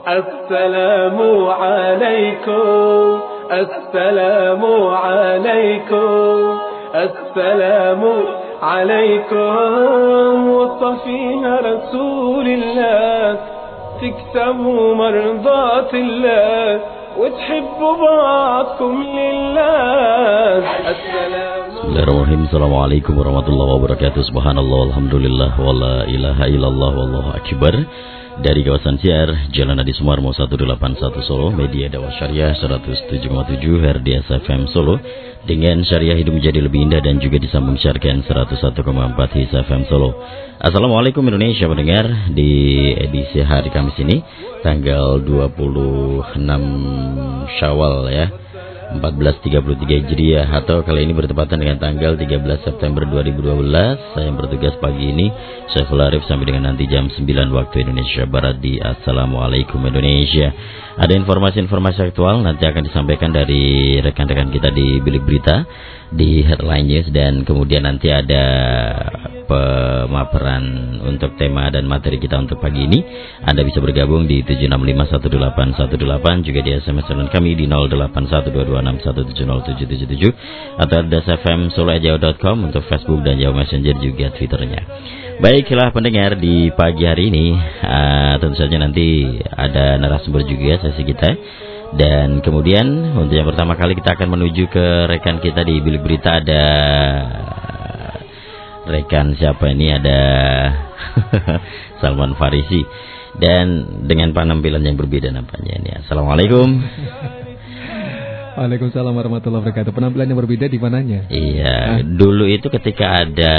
Assalamualaikum, Assalamualaikum, Assalamualaikum. وصفيها رسول الله تكسبوا مرضات الله وتحبوا بعضكم لله. Bismillahirrahmanirrahim. Assalamualaikum warahmatullahi wabarakatuh. Subhanallah, alhamdulillah, wala ilaha illallah, wallahu akbar. Dari kawasan Siar, Jalan Adi Sumarmo 181 Solo, Media Dakwah Syariah 107,7 RDS FM Solo, dengan syariah hidup menjadi lebih indah dan juga disambung syarkan 101,4 His FM Solo. Assalamualaikum Indonesia pendengar, di edisi hari Kamis ini tanggal 26 Syawal ya, 1433 Hijriah, atau kali ini bertepatan dengan tanggal 13 September 2012. Saya yang bertugas pagi ini, Syaiful Arif, sampai dengan nanti jam 9 waktu Indonesia Barat di Assalamualaikum Indonesia. Ada informasi-informasi aktual nanti akan disampaikan dari rekan-rekan kita di Bilik Berita, di Headline News, dan kemudian nanti ada pemaparan untuk tema dan materi kita untuk pagi ini. Anda bisa bergabung di 7651818, juga di SMS kami di 081226170777, atau @dasfmsolo@yahoo.com untuk Facebook dan Yahoo Messenger, juga Twitternya. Baiklah pendengar, di pagi hari ini tentu saja nanti ada narasumber juga sesi kita. Dan kemudian untuk yang pertama kali kita akan menuju ke rekan kita di Bilik Berita. Ada rekan siapa ini? Ada Salman Farisi, dan dengan penampilan yang berbeda nampaknya ini. Assalamualaikum. Waalaikumsalam warahmatullahi wabarakatuh. Penampilan yang berbeda di mananya? Iya, dulu itu ketika ada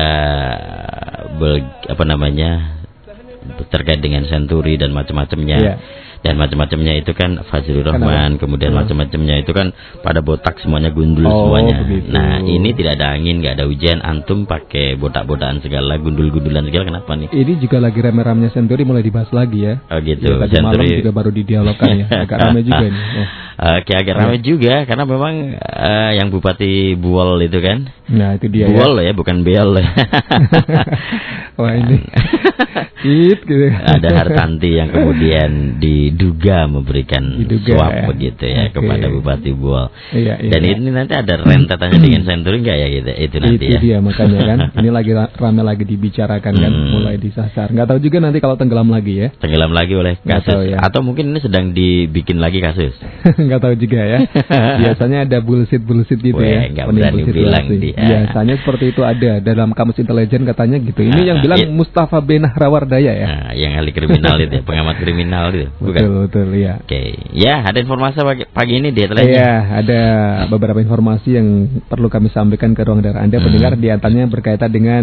terkait dengan Senturi dan macam-macamnya. Iya. Dan macam-macamnya itu kan Fazlur Rahman, kemudian macam-macamnya itu kan pada botak semuanya, gundul semuanya. Begitu. Nah, ini tidak ada angin, nggak ada hujan, antum pakai botak-botakan segala, gundul-gundulan segala, kenapa nih? Ini juga lagi rame-ramenya Senturi mulai dibahas lagi ya. Oh gitu. Ya, tadi malam juga baru didialogkan ya. Agak rame juga ini. Oke, agak ramai juga karena memang yang Bupati Buol itu kan. Nah, itu dia. Buol ya, bukan Beol. Wah, ini. Gitu. Ada Hartanti yang kemudian diduga memberikan suap begitu ya, kepada Bupati Buol. Iya. Dan ini nanti ada rentetannya dengan Senturi enggak ya gitu. Itu nanti ya. Itu dia makanya kan. Ini lagi ramai lagi dibicarakan kan, mulai disasar. Enggak tahu juga nanti kalau tenggelam lagi ya. Tenggelam lagi oleh kasus tahu, ya. Atau mungkin ini sedang dibikin lagi kasus. Nggak tahu juga ya. Biasanya ada bullshit gitu ya. Nggak berani bilang dia. Biasanya seperti itu ada dalam kamus intelijen katanya gitu. Ini yang bilang Mustafa Benahrawardaya ya. Nah, yang ahli kriminal itu, pengamat kriminal itu. Bukan? Betul ya. Oke. Ya, ada informasi pagi ini di headline. Iya, ada beberapa informasi yang perlu kami sampaikan ke ruang dengar Anda pendengar. Di antaranya berkaitan dengan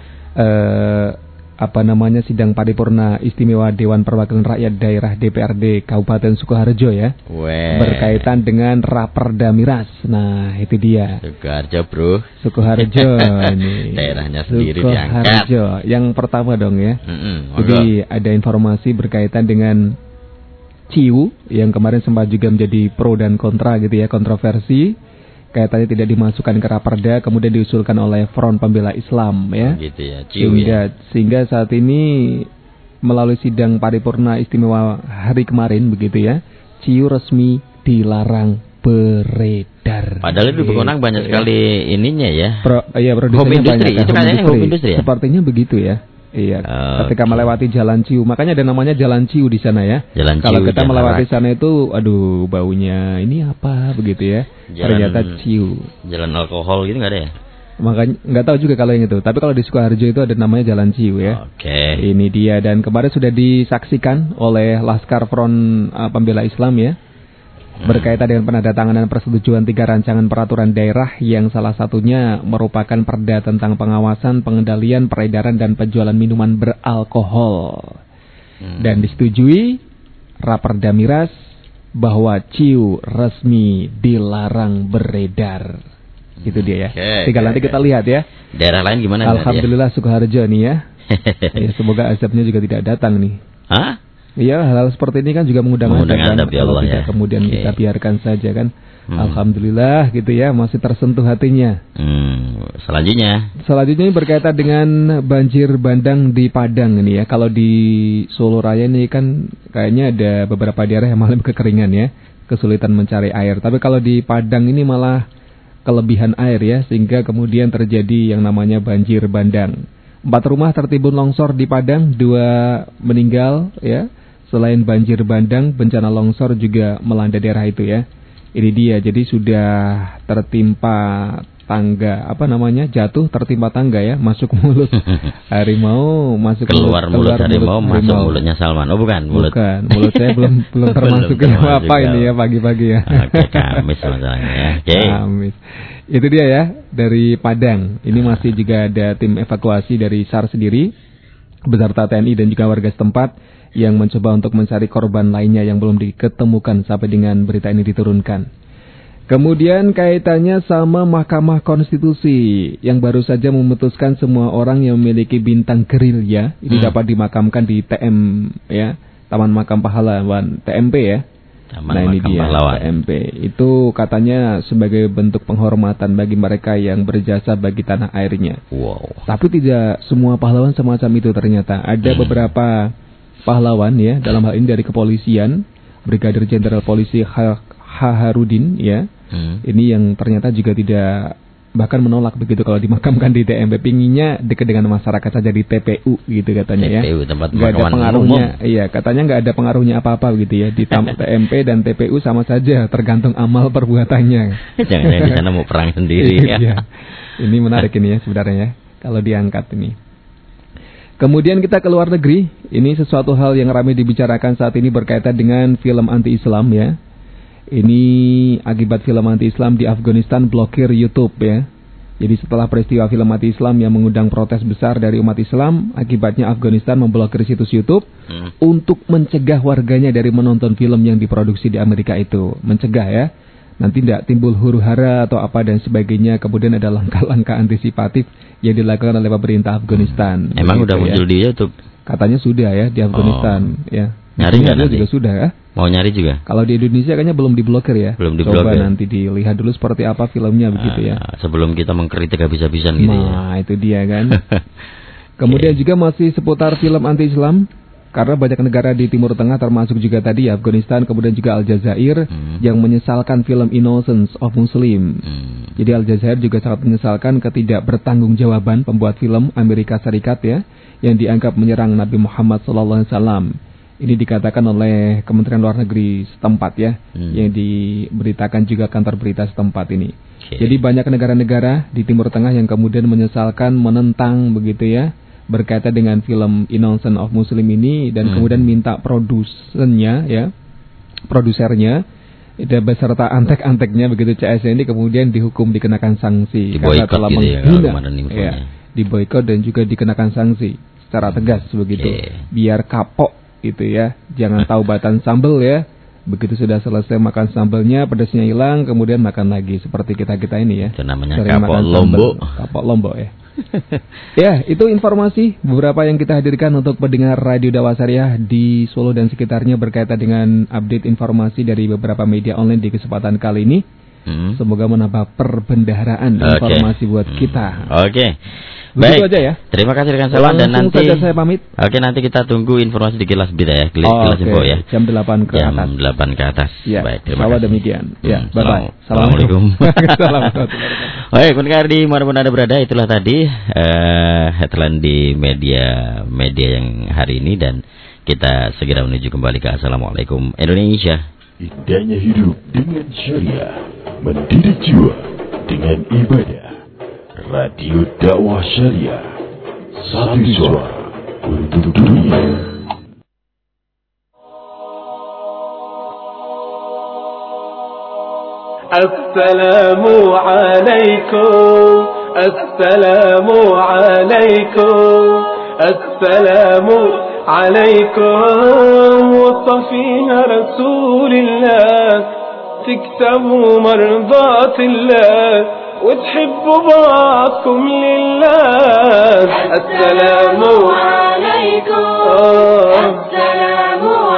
sidang paripurna istimewa Dewan Perwakilan Rakyat Daerah DPRD Kabupaten Sukoharjo ya. Berkaitan dengan Raperda Miras. Nah, itu dia. Sukoharjo, Bro. Sukoharjo ini. Daerahnya sendiri diangkat. Sukoharjo. Yang pertama dong ya. Jadi ada informasi berkaitan dengan Ciu yang kemarin sempat juga menjadi pro dan kontra gitu ya, kontroversi. Kaitannya tidak dimasukkan ke Raperda, kemudian diusulkan oleh Front Pembela Islam ya. Gitu ya, Ciu sehingga saat ini melalui sidang paripurna istimewa hari kemarin begitu ya, Ciu resmi dilarang beredar. Padahal itu berwenang banyak sekali ininya ya. Produsennya banyak. Itu kayaknya home industry ya. Sepertinya begitu ya. Iya, ketika melewati Jalan Ciu, makanya ada namanya Jalan Ciu di sana ya. Kalau kita melewati sana itu, aduh baunya ini apa begitu ya. Ternyata Ciu. Jalan alkohol gitu nggak ada ya? Makanya nggak tahu juga kalau yang itu. Tapi kalau di Sukoharjo itu ada namanya Jalan Ciu ya. Oke. Ini dia, dan kemarin sudah disaksikan oleh Laskar Front Pembela Islam ya. Berkaitan dengan penandatanganan persetujuan 3 rancangan peraturan daerah yang salah satunya merupakan perda tentang pengawasan, pengendalian, peredaran dan penjualan minuman beralkohol. Dan disetujui Raperda Miras bahwa Ciu resmi dilarang beredar. Itu dia ya. Tinggal nanti kita lihat ya. Daerah lain gimana? Alhamdulillah ya? Sukoharjo nih ya. Ya, semoga azabnya juga tidak datang nih. Hah? Iya, hal seperti ini kan juga mengundang adab ya Allah ya. Kemudian kita biarkan saja kan. Alhamdulillah gitu ya, masih tersentuh hatinya. Selanjutnya berkaitan dengan banjir bandang di Padang ini ya. Kalau di Solo Raya ini kan kayaknya ada beberapa daerah yang mengalami kekeringan ya, kesulitan mencari air. Tapi kalau di Padang ini malah kelebihan air ya, sehingga kemudian terjadi yang namanya banjir bandang. 4 rumah tertimbun longsor di Padang, 2 meninggal ya. Selain banjir bandang, bencana longsor juga melanda daerah itu ya. Ini dia, jadi sudah tertimpa tangga, jatuh tertimpa tangga ya, masuk mulut harimau, masuk keluar mulut harimau, masuk mulutnya Salman. Oh bukan, mulut saya belum termasuk apa ini ya pagi-pagi ya. Oke, Kamis masalahnya ya. Kamis. Itu dia ya, dari Padang. Ini masih juga ada tim evakuasi dari SAR sendiri beserta TNI dan juga warga setempat yang mencoba untuk mencari korban lainnya yang belum diketemukan sampai dengan berita ini diturunkan. Kemudian kaitannya sama Mahkamah Konstitusi yang baru saja memutuskan semua orang yang memiliki bintang gerilya ini dapat dimakamkan di TM ya, Taman Makam Pahlawan, TMP ya. Ini dia TMP. Itu katanya sebagai bentuk penghormatan bagi mereka yang berjasa bagi tanah airnya. Wow. Tapi tidak semua pahlawan semacam itu ternyata. Ada beberapa pahlawan ya, dalam hal ini dari kepolisian, Brigadir Jenderal Polisi Harudin ya. Ini yang ternyata juga tidak, bahkan menolak begitu kalau dimakamkan di TMP, pinginnya dekat dengan masyarakat saja di TPU gitu katanya ya. TPU tempat nggak ada pengaruhnya umum. Iya, katanya nggak ada pengaruhnya apa-apa gitu ya. Di TMP dan TPU sama saja, tergantung amal perbuatannya. Jangan-jangan di sana mau perang sendiri ya. Iya. Ini menarik ini ya sebenarnya ya, kalau diangkat ini. Kemudian kita ke luar negeri, ini sesuatu hal yang ramai dibicarakan saat ini berkaitan dengan film anti-Islam ya. Ini akibat film anti-Islam di Afghanistan blokir YouTube ya. Jadi setelah peristiwa film anti-Islam yang mengundang protes besar dari umat Islam, akibatnya Afghanistan memblokir situs YouTube untuk mencegah warganya dari menonton film yang diproduksi di Amerika itu. Mencegah ya. Nanti tidak timbul huru-hara atau apa dan sebagainya. Kemudian ada langkah-langkah antisipatif yang dilakukan oleh pemerintah Afghanistan. Emang udah muncul di YouTube? Katanya sudah ya di Afghanistan ya. Nyari nggak nanti? Juga sudah ya. Mau nyari juga? Kalau di Indonesia kayaknya belum diblokir ya. Belum diblokir. Coba nanti dilihat dulu seperti apa filmnya begitu ya. Sebelum kita mengkritik habis-habisan gitu ya. Nah itu dia kan. Kemudian juga masih seputar film anti-Islam. Karena banyak negara di Timur Tengah termasuk juga tadi ya Afghanistan, kemudian juga Aljazair yang menyesalkan film Innocence of Muslim. Jadi Aljazair juga sangat menyesalkan ketidakbertanggungjawaban pembuat film Amerika Serikat ya yang dianggap menyerang Nabi Muhammad SAW. Ini dikatakan oleh Kementerian Luar Negeri setempat ya, yang diberitakan juga kantor berita setempat ini. Jadi banyak negara-negara di Timur Tengah yang kemudian menyesalkan, menentang begitu ya, berkaitan dengan film Innocence of Muslim ini dan kemudian minta produsernya beserta antek-anteknya begitu CS ini kemudian dihukum, dikenakan sanksi karena telah menghina diboikot dan juga dikenakan sanksi secara tegas begitu. Biar kapok gitu ya, jangan taubatan sambal ya. Begitu sudah selesai makan sambalnya, pedasnya hilang, kemudian makan lagi seperti kita ini ya. Itu namanya kapok lombok ya. Ya, itu informasi beberapa yang kita hadirkan untuk pendengar Radio Dakwah Syariah di Solo dan sekitarnya berkaitan dengan update informasi dari beberapa media online di kesempatan kali ini. Semoga menambah perbendaharaan informasi buat kita. Baik, aja ya. Terima kasih rekan Salman dan nanti saya pamit. Oke, nanti kita tunggu informasi di Kilas Berita ya, Kilas Info ya. Jam 8 ke atas. Jam 8 ke atas. Ya, baik, terima kasih. Demikian. Ya, bye-bye. Assalamualaikum. Baik, pendengar di manapun Anda berada, itulah tadi headline di media yang hari ini dan kita segera menuju kembali ke Assalamualaikum Indonesia. Indahnya hidup dengan syariah, mendidik jiwa dengan ibadah. Radio Dakwah Syariah, satu suara untuk dunia. Assalamualaikum, assalamualaikum, assalamualaikum. وصفيها رسول الله تكسبوا مرضات الله وتحبوا بعضكم لله. السلام عليكم، السلام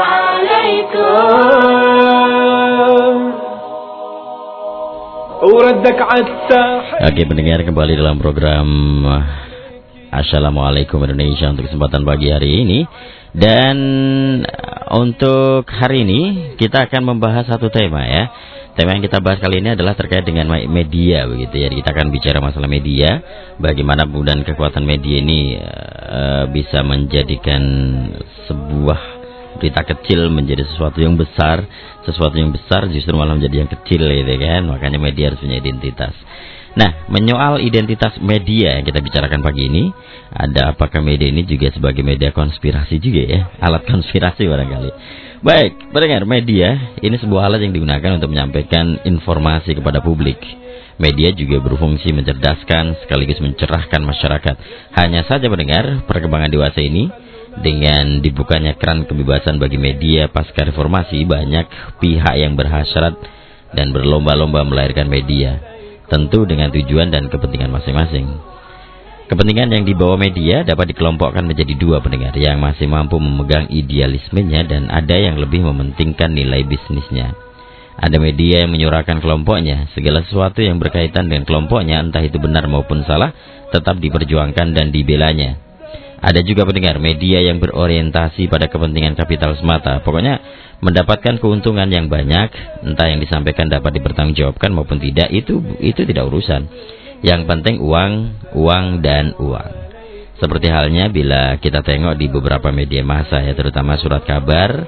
Oke, pendengar, kembali dalam program Assalamualaikum Indonesia untuk kesempatan pagi hari ini. Dan untuk hari ini kita akan membahas satu tema ya. Tema yang kita bahas kali ini adalah terkait dengan media begitu ya. Kita akan bicara masalah media, bagaimana kemudian kekuatan media ini bisa menjadikan sebuah berita kecil menjadi sesuatu yang besar, sesuatu yang besar justru malah menjadi yang kecil gitu kan. Makanya media harus punya identitas. Nah, menyoal identitas media yang kita bicarakan pagi ini, ada apakah media ini juga sebagai media konspirasi juga ya, alat konspirasi barangkali. Baik, pendengar, media ini sebuah alat yang digunakan untuk menyampaikan informasi kepada publik. Media juga berfungsi mencerdaskan sekaligus mencerahkan masyarakat. Hanya saja pendengar, perkembangan dewasa ini dengan dibukanya keran kebebasan bagi media pasca reformasi, banyak pihak yang berhasrat dan berlomba-lomba melahirkan media, tentu dengan tujuan dan kepentingan masing-masing. Kepentingan yang dibawa media dapat dikelompokkan menjadi dua pendengar, yang masih mampu memegang idealismenya dan ada yang lebih mementingkan nilai bisnisnya. Ada media yang menyuarakan kelompoknya, segala sesuatu yang berkaitan dengan kelompoknya, entah itu benar maupun salah, tetap diperjuangkan dan dibelanya. Ada juga pendengar media yang berorientasi pada kepentingan kapital semata, pokoknya mendapatkan keuntungan yang banyak, entah yang disampaikan dapat dipertanggungjawabkan maupun tidak, itu tidak urusan. Yang penting uang dan uang. Seperti halnya bila kita tengok di beberapa media massa ya, terutama surat kabar,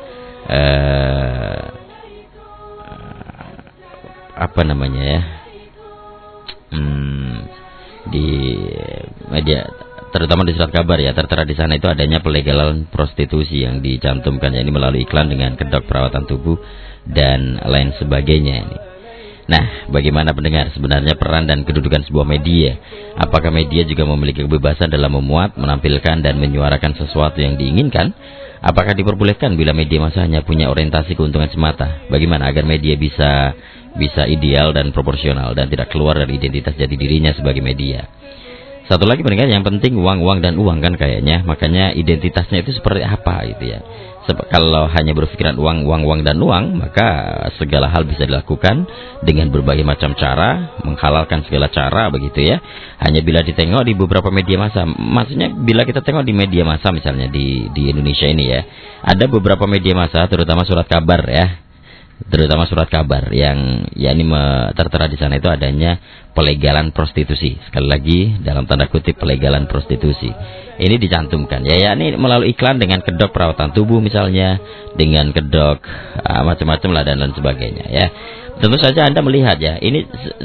di media, terutama di surat kabar ya, tertera di sana itu adanya pelegalan prostitusi yang dicantumkan, ya, ini melalui iklan dengan kedok perawatan tubuh dan lain sebagainya ini. Nah, bagaimana pendengar sebenarnya peran dan kedudukan sebuah media? Apakah media juga memiliki kebebasan dalam memuat, menampilkan dan menyuarakan sesuatu yang diinginkan? Apakah diperbolehkan bila media massa hanya punya orientasi keuntungan semata? Bagaimana agar media bisa ideal dan proporsional dan tidak keluar dari identitas jati dirinya sebagai media? Satu lagi pendengar, yang penting uang dan uang kan kayaknya. Makanya identitasnya itu seperti apa gitu ya. Kalau hanya berpikiran uang dan uang, maka segala hal bisa dilakukan dengan berbagai macam cara, menghalalkan segala cara begitu ya. Hanya bila ditengok di beberapa media massa, maksudnya bila kita tengok di media massa misalnya di Indonesia ini ya, ada beberapa media massa terutama surat kabar ya. Terutama surat kabar yang ya ini tertera di sana itu adanya pelegalan prostitusi. Sekali lagi dalam tanda kutip pelegalan prostitusi. Ini dicantumkan ya ini melalui iklan dengan kedok perawatan tubuh misalnya, dengan kedok macam-macam lah dan lain sebagainya ya. Tentu saja Anda melihat ya, ini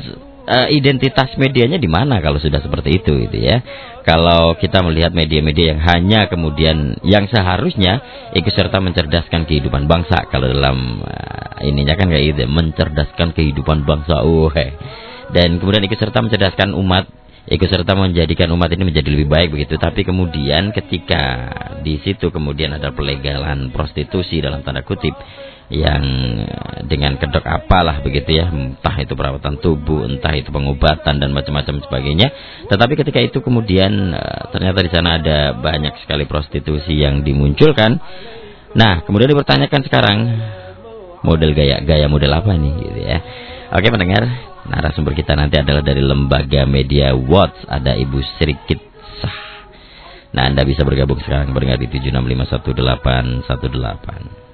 identitas medianya di mana kalau sudah seperti itu gitu ya. Kalau kita melihat media-media yang hanya kemudian yang seharusnya ikut serta mencerdaskan kehidupan bangsa, kalau dalam ininya kan kayak gitu, mencerdaskan kehidupan bangsa, dan kemudian ikut serta mencerdaskan umat, ikut serta menjadikan umat ini menjadi lebih baik begitu. Tapi kemudian ketika di situ kemudian ada pelegalan prostitusi dalam tanda kutip, yang dengan kedok apalah begitu ya, entah itu perawatan tubuh, entah itu pengobatan dan macam-macam sebagainya. Tetapi ketika itu kemudian ternyata di sana ada banyak sekali prostitusi yang dimunculkan. Nah, kemudian dipertanyakan sekarang model gaya model apa nih gitu ya. Oke pendengar, narasumber kita nanti adalah dari Lembaga Media Watch, ada Ibu Srikit Sah. Nah, Anda bisa bergabung sekarang pendengar di 76511818.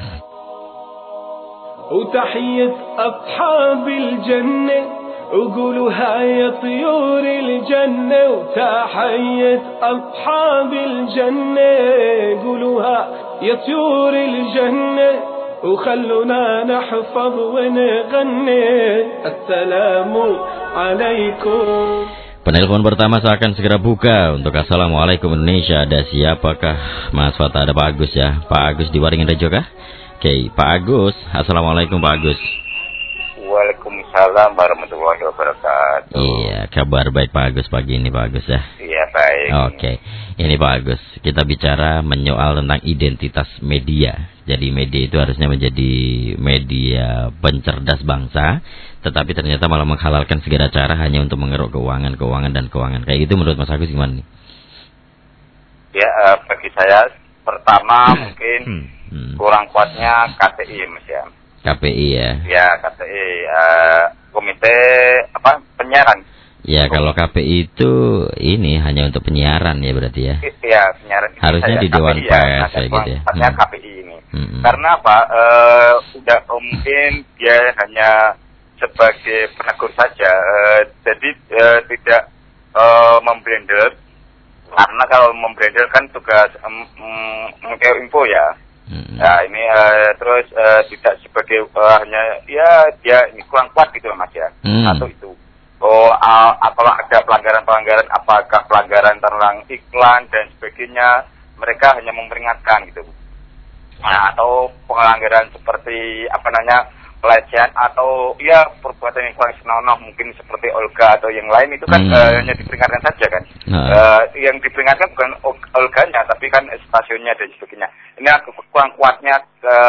وتحية أصحاب الجنة وقولوها يا طيور الجنة وتحية أصحاب الجنة قولوها يا طيور الجنة وخلونا نحفظ ونغني السلام عليكم. Penelpon pertama saya akan segera buka untuk Assalamualaikum Indonesia. Ada siapakah? Mas Fatah, ada Pak Agus ya. Pak Agus di Waringin Rejo kah? Oke, Pak Agus. Assalamualaikum Pak Agus. Waalaikumsalam warahmatullahi wabarakatuh. Iya, kabar baik Pak Agus pagi ini Pak Agus ya. Iya baik. Oke, ini Pak Agus, kita bicara menyoal tentang identitas media. Jadi media itu harusnya menjadi media pencerdas bangsa, tetapi ternyata malah menghalalkan segala cara hanya untuk mengeruk keuangan. Kayak gitu menurut Mas Agus gimana nih? Ya, bagi saya pertama mungkin kurang kuatnya KPI Mas ya. KPI ya. Ya, KPI komite penyiaran. Ya, kalau KPI itu ini hanya untuk penyiaran ya berarti ya. Iya, penyiaran. Harusnya di Dewan Pers ya gitu ya. Harusnya KPI ini. Karena apa? Udah mungkin dia hanya sebagai penegur saja, jadi tidak memblender. Karena kalau memblender kan tugas info ya. Nah ini terus tidak sebagai hanya ya dia ini kurang kuat gitu Mas ya. Atau itu. Kalau ada pelanggaran-pelanggaran, apakah pelanggaran tentang iklan dan sebagainya, mereka hanya memperingatkan gitu. Nah, atau pelanggaran seperti pelecehan atau ya perbuatan yang kurang senonoh mungkin seperti Olga atau yang lain itu kan hanya diperingatkan saja kan. Yang diperingatkan bukan Olganya tapi kan stasiunnya dan sebagainya. Ini kurang kuatnya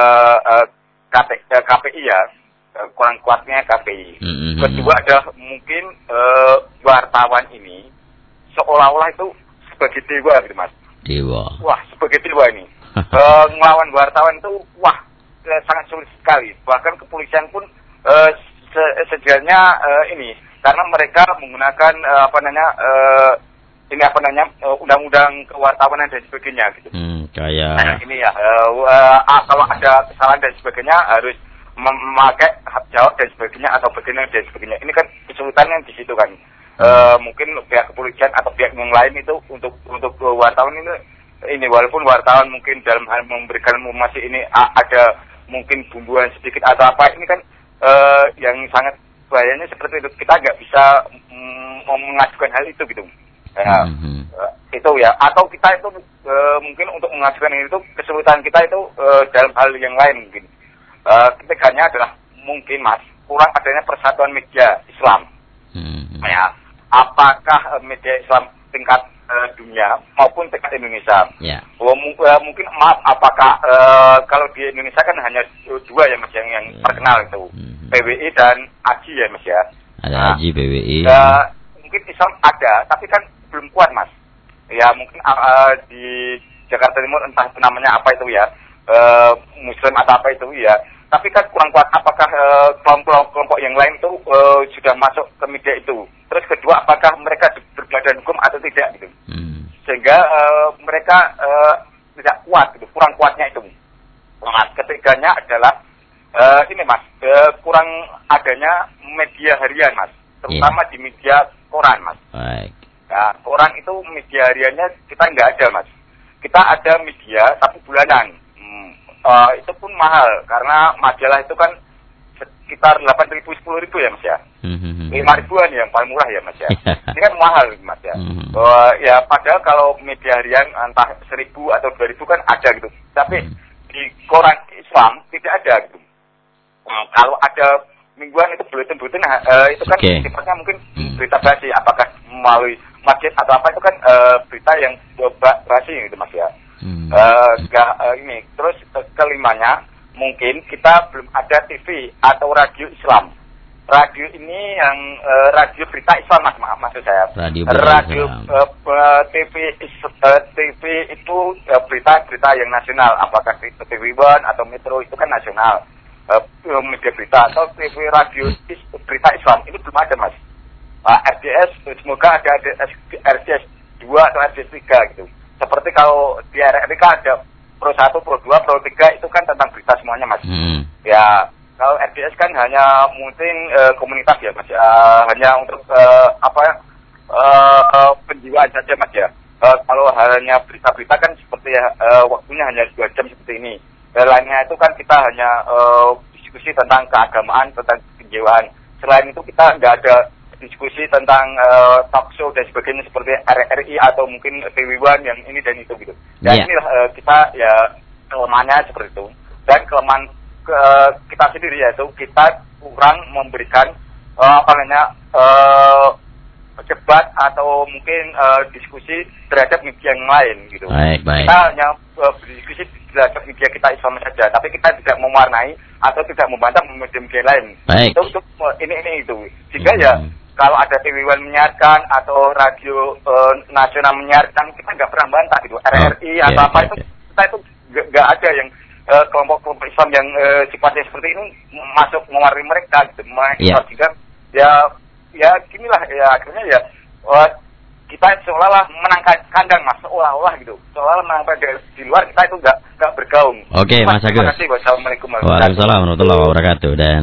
KPI ya. Kurang kuatnya KPI. Kedua adalah mungkin wartawan ini seolah-olah itu sebagai dewa gitu Mas. Dewa. Wah, sebagai dewa ini. Ngelawan wartawan itu sangat sulit sekali. Bahkan kepolisian pun sejauhnya ini karena mereka menggunakan undang-undang kewartawanan dan sebagainya gitu. Kayak ini ya kalau ada kesalahan dan sebagainya harus memakai hak jawab dan sebagainya atau bagaimana dan sebagainya. Ini kan kesulitannya di situ kan. Mungkin pihak kepolisian atau pihak yang lain itu untuk wartawan ini walaupun wartawan mungkin dalam hal memberikan informasi ini ada mungkin bumbuan sedikit atau apa, ini kan yang sangat bahayanya seperti itu. Kita nggak bisa mengajukan hal itu gitu. Itu ya, atau kita itu mungkin untuk mengajukan itu kesulitan kita itu dalam hal yang lain mungkin. Ketiganya adalah mungkin Mas kurang adanya persatuan media Islam. Ya, apakah media Islam tingkat dunia maupun tingkat Indonesia? Yeah. Mungkin maaf, apakah kalau di Indonesia kan hanya dua ya Mas yang terkenal itu, PWI dan AJI ya Mas ya. Ada AJI, PWI. Mungkin Islam ada, tapi kan belum kuat Mas. Ya mungkin di Jakarta Timur entah itu namanya apa itu ya. Muslim atau apa itu ya, tapi kan kurang kuat. Apakah kelompok yang lain itu sudah masuk ke media itu? Terus kedua, apakah mereka berbadan hukum atau tidak gitu? Sehingga mereka tidak kuat gitu, kurang kuatnya itu. Nah, ketiganya adalah ini Mas, kurang adanya media harian Mas, terutama di media koran Mas. Baik. Nah, koran itu media hariannya kita nggak ada Mas. Kita ada media tapi bulanan. Itu pun mahal karena majalah itu kan sekitar 8.000 10.000 ya Mas ya. 5.000-an yang paling murah ya Mas ya. Ini kan mahal Mas ya. Ya padahal kalau media harian entah 1.000 atau 2.000 kan ada gitu. Tapi di koran Islam tidak ada gitu. Kalau ada mingguan itu buletin-buletin itu kan sifatnya mungkin berita basi, apakah melalui masjid atau apa itu kan berita yang basi gitu Mas ya. Ini terus kelimanya mungkin kita belum ada TV atau radio Islam. Radio ini yang radio berita Islam Mas, maksud saya. Radio TV itu berita yang nasional. Apakah itu TV One atau Metro itu kan nasional. Media berita atau TV radio berita Islam ini belum ada Mas. RDS semoga ada RDS 2 atau RDS 3 gitu. Seperti kalau di RRI kan ada Pro 1, Pro 2, Pro 3 itu kan tentang berita semuanya Mas. Ya kalau RDS kan hanya mungkin komunitas ya Mas. Hanya untuk penjiwaan saja Mas ya. Kalau hanya berita-berita kan seperti waktunya hanya 2 jam seperti ini. Lainnya itu kan kita hanya diskusi tentang keagamaan, tentang penjiwaan. Selain itu kita nggak ada diskusi tentang talk show dan sebagainya seperti RRI atau mungkin TV One yang ini dan itu gitu. Dan inilah kita ya kelemahannya seperti itu. Dan kelemahan kita sendiri yaitu kita kurang memberikan debat atau mungkin diskusi terhadap media yang lain gitu. Baik. Kita hanya berdiskusi terhadap media kita Islam saja, tapi kita tidak mewarnai atau tidak membantah media lain. Baik. Itu ini itu. Jika ya kalau ada TV One menyiarkan atau radio nasional menyiarkan, kita nggak pernah bantah gitu. RRI atau apa itu kita itu nggak ada yang kelompok-kelompok Islam yang sifatnya seperti ini masuk mewarnai mereka gitu. Sehingga ya ginilah ya akhirnya ya kita seolah-olah menang kandang Mas, seolah-olah gitu. Seolah-olah menang di luar kita itu enggak bergaung. Oke, Mas Agus. Terima kasih. Wassalamualaikum warahmatullahi wabarakatuh. Dan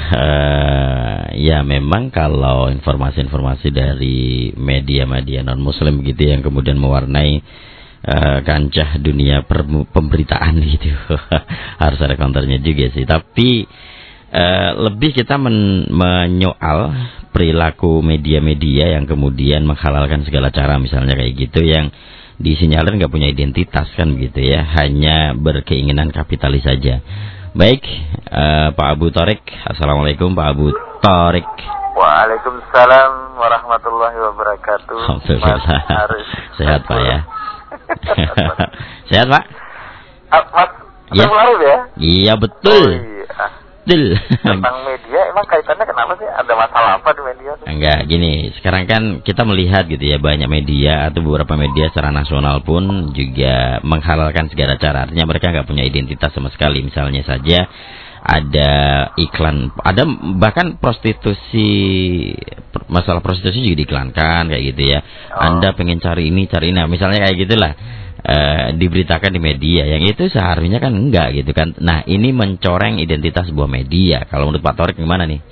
ya memang kalau informasi-informasi dari media-media non-muslim gitu yang kemudian mewarnai kancah dunia pemberitaan gitu harus ada counternya juga sih. Tapi lebih kita menyoal perilaku media-media yang kemudian menghalalkan segala cara, misalnya kayak gitu, yang disinyalir nggak punya identitas kan gitu ya, hanya berkeinginan kapitalis saja. Baik, Pak Abu Thorik. Assalamualaikum Pak Abu Thorik. Waalaikumsalam warahmatullahi wabarakatuh. Alhamdulillah. Sehat Pak ya. Sehat Pak? Mas, ya. Ya? Iya betul. Betul. Tentang media, emang kaitannya kenapa sih? Ada masalah apa di media? Enggak, gini, sekarang kan kita melihat gitu ya, banyak media atau beberapa media secara nasional pun juga menghalalkan segala cara. Artinya mereka nggak punya identitas sama sekali. Misalnya saja ada iklan, ada bahkan prostitusi, masalah prostitusi juga diiklankan kayak gitu ya. Anda pengen cari ini, nah, misalnya kayak gitulah. Diberitakan di media, yang itu seharusnya kan enggak gitu kan. Nah, ini mencoreng identitas sebuah media. Kalau menurut Pak Thorik gimana nih?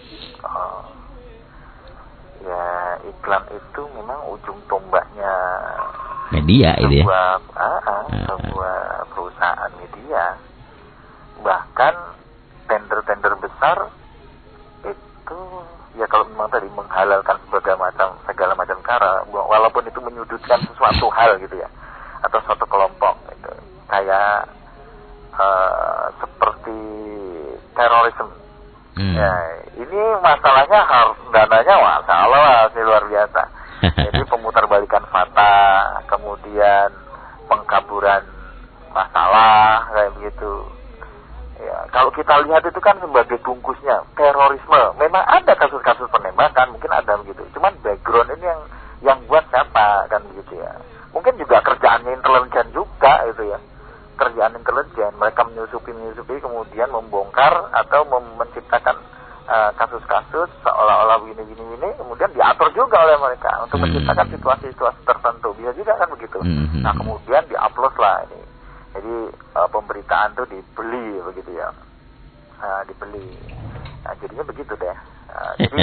Ya, iklan itu memang ujung tombaknya media itu ya. Sebuah perusahaan media. Bahkan tender-tender besar itu ya kalau memang tadi menghalalkan segala macam cara, walaupun itu menyudutkan sesuatu hal gitu ya, atau suatu kelompok gitu. Kayak seperti terorisme. Ya, ini masalahnya harus dananya masalah sih luar biasa. Jadi pemutarbalikan fakta, kemudian pengkaburan masalah kayak begitu. Ya, kalau kita lihat itu kan sebagai bungkusnya terorisme. Memang ada kasus-kasus penembakan, mungkin ada begitu. Cuman background ini yang buat siapa kan begitu ya. Mungkin juga kerjaannya intelijen juga gitu ya. Kerjaan intelijen, mereka menyusupi kemudian membongkar atau menciptakan kasus-kasus seolah-olah ini kemudian diatur juga oleh mereka untuk menciptakan situasi-situasi tertentu. Bisa juga kan begitu. Nah, kemudian diupload lah ini. Jadi pemberitaan tuh dibeli begitu ya. Dibeli. Nah, jadinya begitu deh. Jadi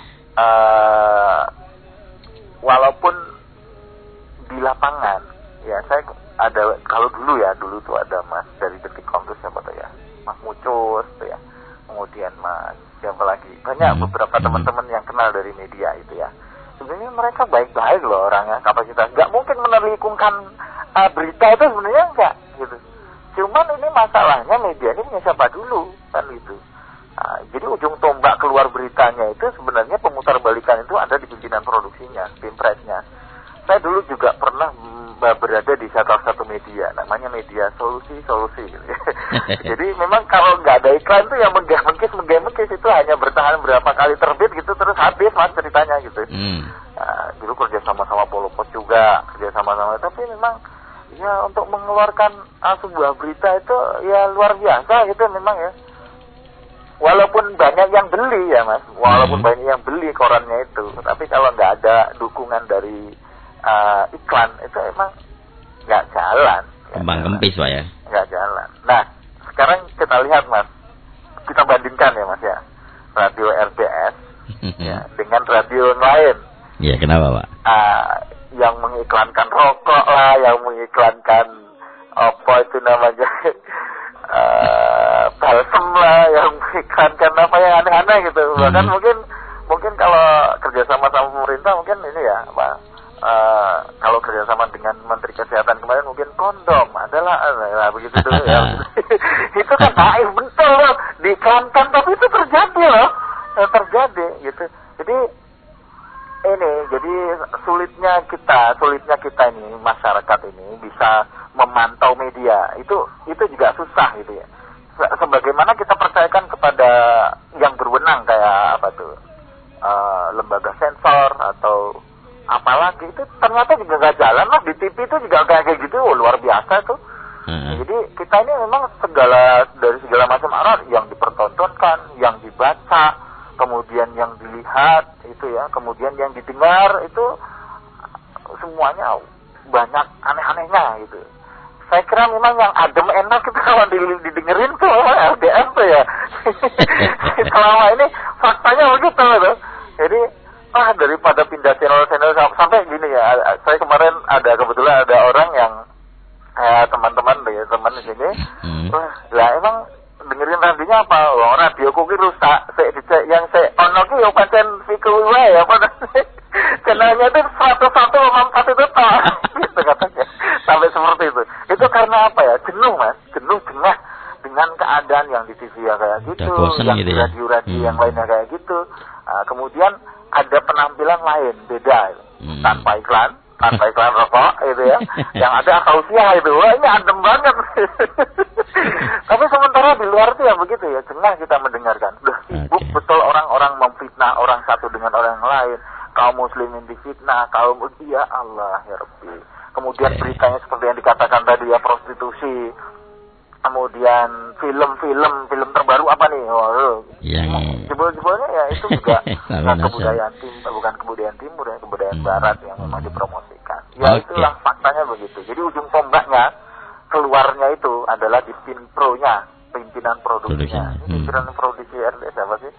walaupun di lapangan ya, saya ada, kalau dulu tuh ada Mas dari Detikcom tuh siapa tuh ya, Mas Mucus tuh ya, kemudian Mas siapa lagi, banyak beberapa teman-teman yang kenal dari media itu ya. Sebenarnya mereka baik-baik loh orangnya, kapasitas, nggak mungkin menelikungkan berita itu sebenarnya enggak gitu. Cuman ini masalahnya media ini punya siapa dulu kan gitu. Jadi ujung tombak keluar beritanya itu sebenarnya pemutarbalikan itu ada di pimpinan produksinya, tim presnya. Saya dulu juga pernah berada di salah satu media, namanya media solusi gitu. Jadi memang kalau nggak ada iklan itu yang menggah-mengkis itu hanya bertahan berapa kali terbit gitu, terus habis Mas ceritanya gitu. Dulu kerja sama Polopos juga, tapi memang ya untuk mengeluarkan sebuah berita itu ya luar biasa gitu memang ya. Walaupun banyak yang beli ya Mas, banyak yang beli korannya itu, tapi kalau nggak ada dukungan dari iklan itu emang nggak jalan. Kembang kempis Pak ya. Nggak jalan. Nah, sekarang kita lihat Mas, kita bandingkan ya Mas ya, radio RBS ya dengan radio yang lain. Ya, kenapa Pak? Yang mengiklankan rokok lah, yang mengiklankan apa itu namanya balsem lah, yang mengiklankan apa yang aneh-aneh gitu. Bahkan mungkin kalau kerjasama sama pemerintah mungkin ini ya Pak. Kalau kerjasama dengan Menteri Kesehatan kemarin mungkin kondom adalah begitu tuh ya. Itu kan naif betul loh, diiklankan, tapi itu terjadi loh, terjadi gitu. Jadi sulitnya kita ini masyarakat ini bisa memantau media itu juga susah gitu ya. Sebagaimana kita percayakan kepada yang berwenang kayak apa tuh lembaga sensor atau apalagi itu ternyata juga gak jalan lah, di TV itu juga kayak gitu, luar biasa tuh. Jadi kita ini memang dari segala macam arah yang dipertontonkan, yang dibaca, kemudian yang dilihat dilihat itu ya, kemudian yang didengar itu semuanya banyak aneh-anehnya gitu. Saya kira memang yang adem enak itu kalau didengerin tuh LDM tuh ya. Selama ini faktanya begitu loh. Jadi daripada pindah channel sampai gini ya. Saya kemarin kebetulan ada orang yang teman-teman di sini. Lah emang dengerin radionya apa? Wong radio kuwi rusak. Yang saya ono ki yo pancen fiku wae apa. Channelnya itu 101,4 itu tak. Gitu katanya. Sampai seperti itu. Itu karena apa ya? Jenuh Mas, jengah dengan keadaan yang di TV yang kayak gitu, yang di radio-radio yang lainnya kayak gitu. Kemudian ada penampilan lain, beda, tanpa iklan rokok itu ya. Yang ada tausiah itu, wah ini adem banget. Tapi sementara di luar itu ya begitu ya, jengah kita mendengarkan. Sibuk betul orang-orang memfitnah orang satu dengan orang yang lain. Kaum muslimin difitnah, ya Allah ya Rabbi. Kemudian beritanya seperti yang dikatakan tadi ya, prostitusi. Kemudian film terbaru apa nih? Yang jebol-jebolnya ya itu juga kebudayaan bukan kebudayaan timur ya, kebudayaan barat yang memang dipromosikan. Ya itulah faktanya begitu. Jadi ujung tombaknya keluarnya itu adalah di Pinpro-nya, pimpinan produksinya. Pimpinan produksi RDS apa sih?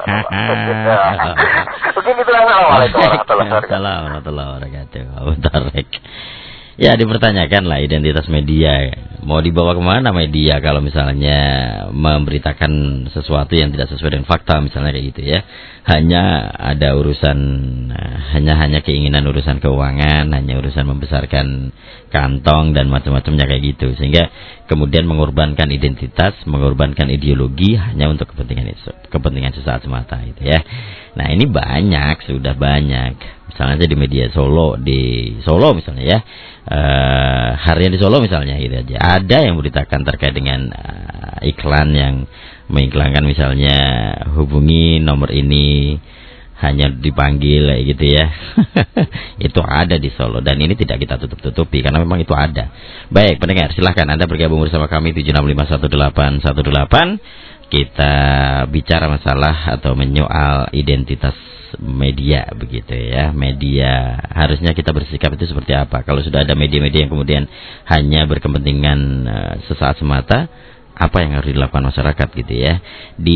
Mungkin itu lah. Assalamualaikum warahmatullahi wabarakatuh. Ya, dipertanyakan lah identitas media. Mau dibawa kemana media kalau misalnya memberitakan sesuatu yang tidak sesuai dengan fakta, misalnya kayak gitu ya. Hanya ada urusan, hanya keinginan urusan keuangan, hanya urusan membesarkan kantong dan macam-macamnya kayak gitu. Sehingga kemudian mengorbankan identitas, mengorbankan ideologi hanya untuk kepentingan sesaat semata gitu ya. Nah, ini sudah banyak. Misalnya di media Solo misalnya ya, harian di Solo misalnya gitu aja, ada yang memberitakan terkait dengan iklan yang mengiklankan misalnya hubungi nomor ini hanya dipanggil kayak gitu ya. Itu ada di Solo dan ini tidak kita tutup-tutupi karena memang itu ada. Baik pendengar, silahkan Anda bergabung bersama kami 7651818. Kita bicara masalah atau menyoal identitas media begitu ya. Media harusnya kita bersikap itu seperti apa? Kalau sudah ada media-media yang kemudian hanya berkepentingan sesaat semata, apa yang harus dilakukan masyarakat gitu ya. Di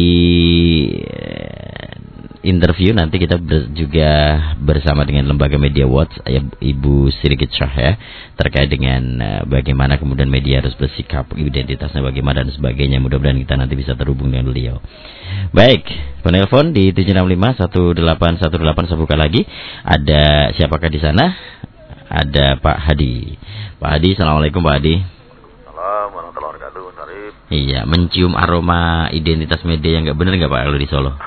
interview nanti kita juga bersama dengan Lembaga Media Watch Ibu Sirikit Syah ya, terkait dengan bagaimana kemudian media harus bersikap, identitasnya bagaimana dan sebagainya. Mudah-mudahan kita nanti bisa terhubung dengan beliau. Baik, penelpon di 7651818 saya buka lagi. Ada siapakah di sana? Ada Pak Hadi. Pak Hadi, assalamualaikum Pak Hadi. Assalamualaikum warahmatullahi wabarakatuh. Iya, mencium aroma identitas media yang nggak benar nggak Pak kalau di Solo?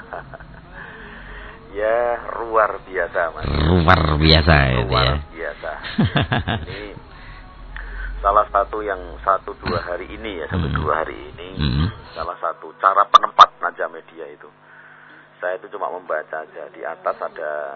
Ya, luar biasa Mas. Luar biasa itu ya. Luar biasa. Ini salah satu yang 1-2 hari ini ya, 1-2 hari ini salah satu cara penempat naja media itu. Saya itu cuma membaca aja, di atas ada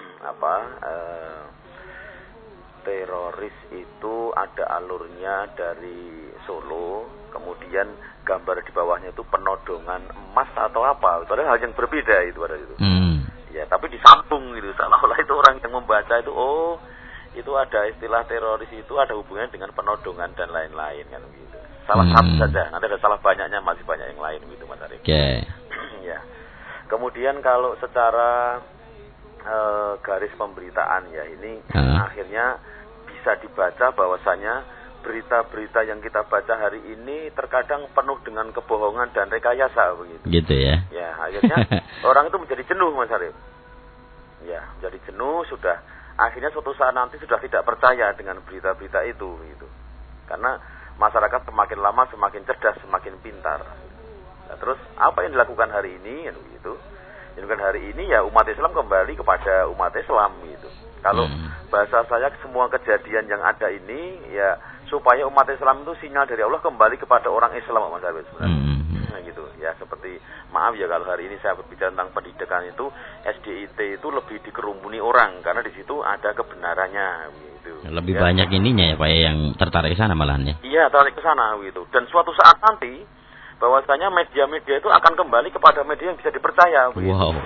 teroris itu ada alurnya dari Solo, kemudian gambar di bawahnya itu penodongan emas atau apa, itu ada hal yang berbeda itu ada itu. Ya, tapi disambung gitu, seolah-olah itu orang yang membaca itu, itu ada istilah teroris itu ada hubungannya dengan penodongan dan lain-lain kan gitu. Salah satu saja, nanti ada salah banyaknya, masih banyak yang lain gitu Mas Arif. Ya. Kemudian kalau secara garis pemberitaan ya ini akhirnya bisa dibaca bahwasanya berita-berita yang kita baca hari ini terkadang penuh dengan kebohongan dan rekayasa begitu. Gitu ya. Ya, akhirnya orang itu menjadi jenuh Mas Arif. Ya, menjadi jenuh sudah. Akhirnya suatu saat nanti sudah tidak percaya dengan berita-berita itu gitu. Karena masyarakat semakin lama semakin cerdas, semakin pintar. Nah, terus apa yang dilakukan hari ini gitu? Yang dilakukan hari ini ya umat Islam kembali kepada umat Islam gitu. Kalau bahasa saya semua kejadian yang ada ini ya supaya umat Islam itu sinyal dari Allah kembali kepada orang Islam Mas Arif sebenarnya. Nah gitu ya, seperti maaf ya kalau hari ini saya berbicara tentang pendidikan itu SDIT itu lebih dikerumuni orang karena di situ ada kebenarannya gitu. Lebih banyak ininya ya Pak yang tertarik ke sana malahan ya. Iya, tertarik ke sana gitu. Dan suatu saat nanti bahwasanya media-media itu akan kembali kepada media yang bisa dipercaya gitu. Wow.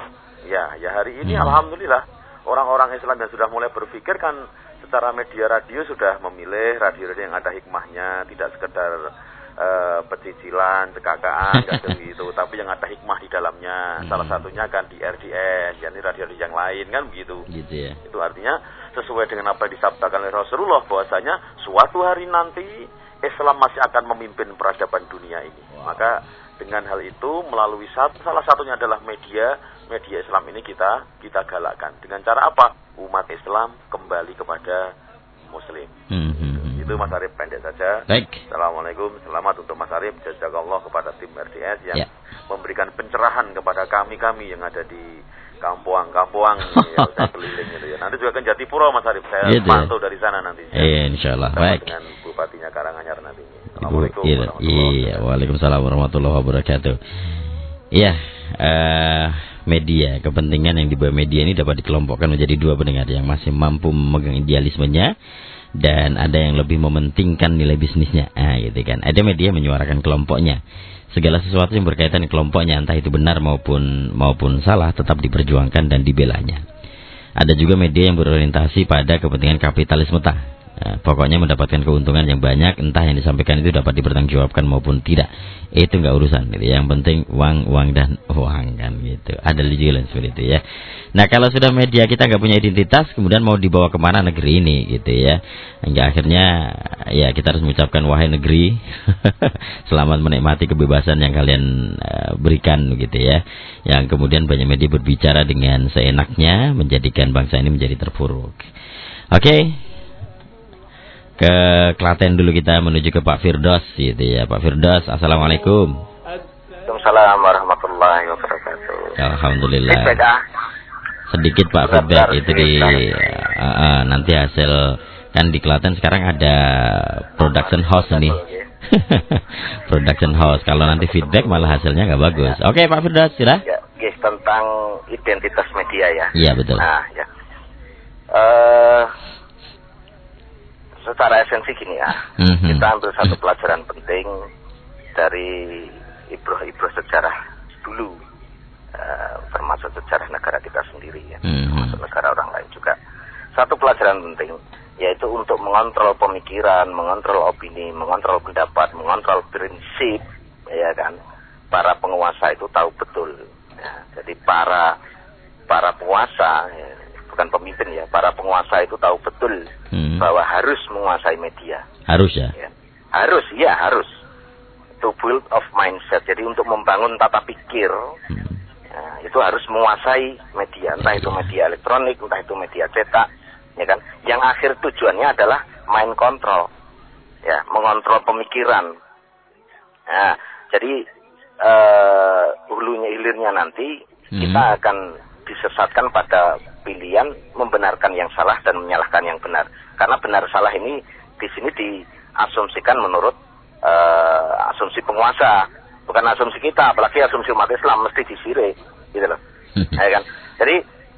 Ya hari ini alhamdulillah orang-orang Islam yang sudah mulai berpikir kan secara media radio sudah memilih radio-radio yang ada hikmahnya, tidak sekedar pecicilan, cekakaan, gitu, tapi yang ada hikmah di dalamnya. Salah satunya kan di RDS, yakni radio-radio yang lain kan begitu. Gitu ya. Itu artinya sesuai dengan apa yang disabdakan oleh Rasulullah bahwasanya suatu hari nanti Islam masih akan memimpin peradaban dunia ini. Maka dengan hal itu melalui salah satunya adalah media Islam ini kita galakkan. Dengan cara apa? Umat Islam kembali kepada Muslim. Itu Mas Arif pendek saja. Baik. Assalamualaikum. Selamat untuk Mas Arif. Jazakallah kepada tim RDS yang memberikan pencerahan kepada kami yang ada di kampung-kampung yang saya keliling gitu ya. Nanti juga kan Jatipura Mas Arif. Saya pantau dari sana nanti. Insyaallah. Baik. Dengan Bupatinya Karanganyar nanti. Assalamualaikum. Waalaikumsalam warahmatullahi wabarakatuh. Iya, media, kepentingan yang dibawa media ini dapat dikelompokkan menjadi dua pendengar yang masih mampu memegang idealismenya dan ada yang lebih mementingkan nilai bisnisnya. Gitu kan. Ada media menyuarakan kelompoknya. Segala sesuatu yang berkaitan dengan kelompoknya, entah itu benar maupun salah, tetap diperjuangkan dan dibelanya. Ada juga media yang berorientasi pada kepentingan kapitalis mata. Pokoknya mendapatkan keuntungan yang banyak, entah yang disampaikan itu dapat dipertanggungjawabkan maupun tidak. Itu enggak urusan gitu. Yang penting uang dan uang kan gitu. Ada juga seperti itu ya. Nah, kalau sudah media kita enggak punya identitas, kemudian mau dibawa kemana negeri ini gitu ya. Hingga akhirnya ya kita harus mengucapkan wahai negeri, selamat menikmati kebebasan yang kalian berikan gitu ya. Yang kemudian banyak media berbicara dengan seenaknya, menjadikan bangsa ini menjadi terpuruk. Oke. Ke Klaten dulu kita menuju ke Pak Firdaus gitu ya. Pak Firdaus, assalamualaikum. Waalaikumsalam warahmatullahi wabarakatuh. Alhamdulillah. Sedikit Pak Firdaus itu di nanti hasil kan di Klaten sekarang ada production house nih. Production house. Kalau nanti feedback malah hasilnya nggak bagus. Oke Pak Firdaus, sila. Ya, guys, tentang identitas media ya. Iya betul. Nah, ya. Secara esensi gini ya, kita ambil satu pelajaran penting dari ibroh sejarah dulu, termasuk sejarah negara kita sendiri ya, termasuk negara orang lain juga. Satu pelajaran penting yaitu untuk mengontrol pemikiran, mengontrol opini, mengontrol pendapat, mengontrol prinsip, ya kan. Para penguasa itu tahu betul. Ya, jadi para penguasa ya, bukan pemimpin ya, para penguasa itu tahu betul bahwa harus menguasai media. Harus ya? Harus. To build of mindset. Jadi untuk membangun tata pikir, ya, itu harus menguasai media. Entah itu media elektronik, entah itu media cetak, ya kan. Yang akhir tujuannya adalah mind control, ya, mengontrol pemikiran. Nah, jadi hulunya hilirnya nanti kita akan disesatkan pada pilihan membenarkan yang salah dan menyalahkan yang benar. Karena benar salah ini di sini diasumsikan menurut asumsi penguasa, bukan asumsi kita, apalagi asumsi umat Islam mesti disire, gitu loh. Ya kan? Jadi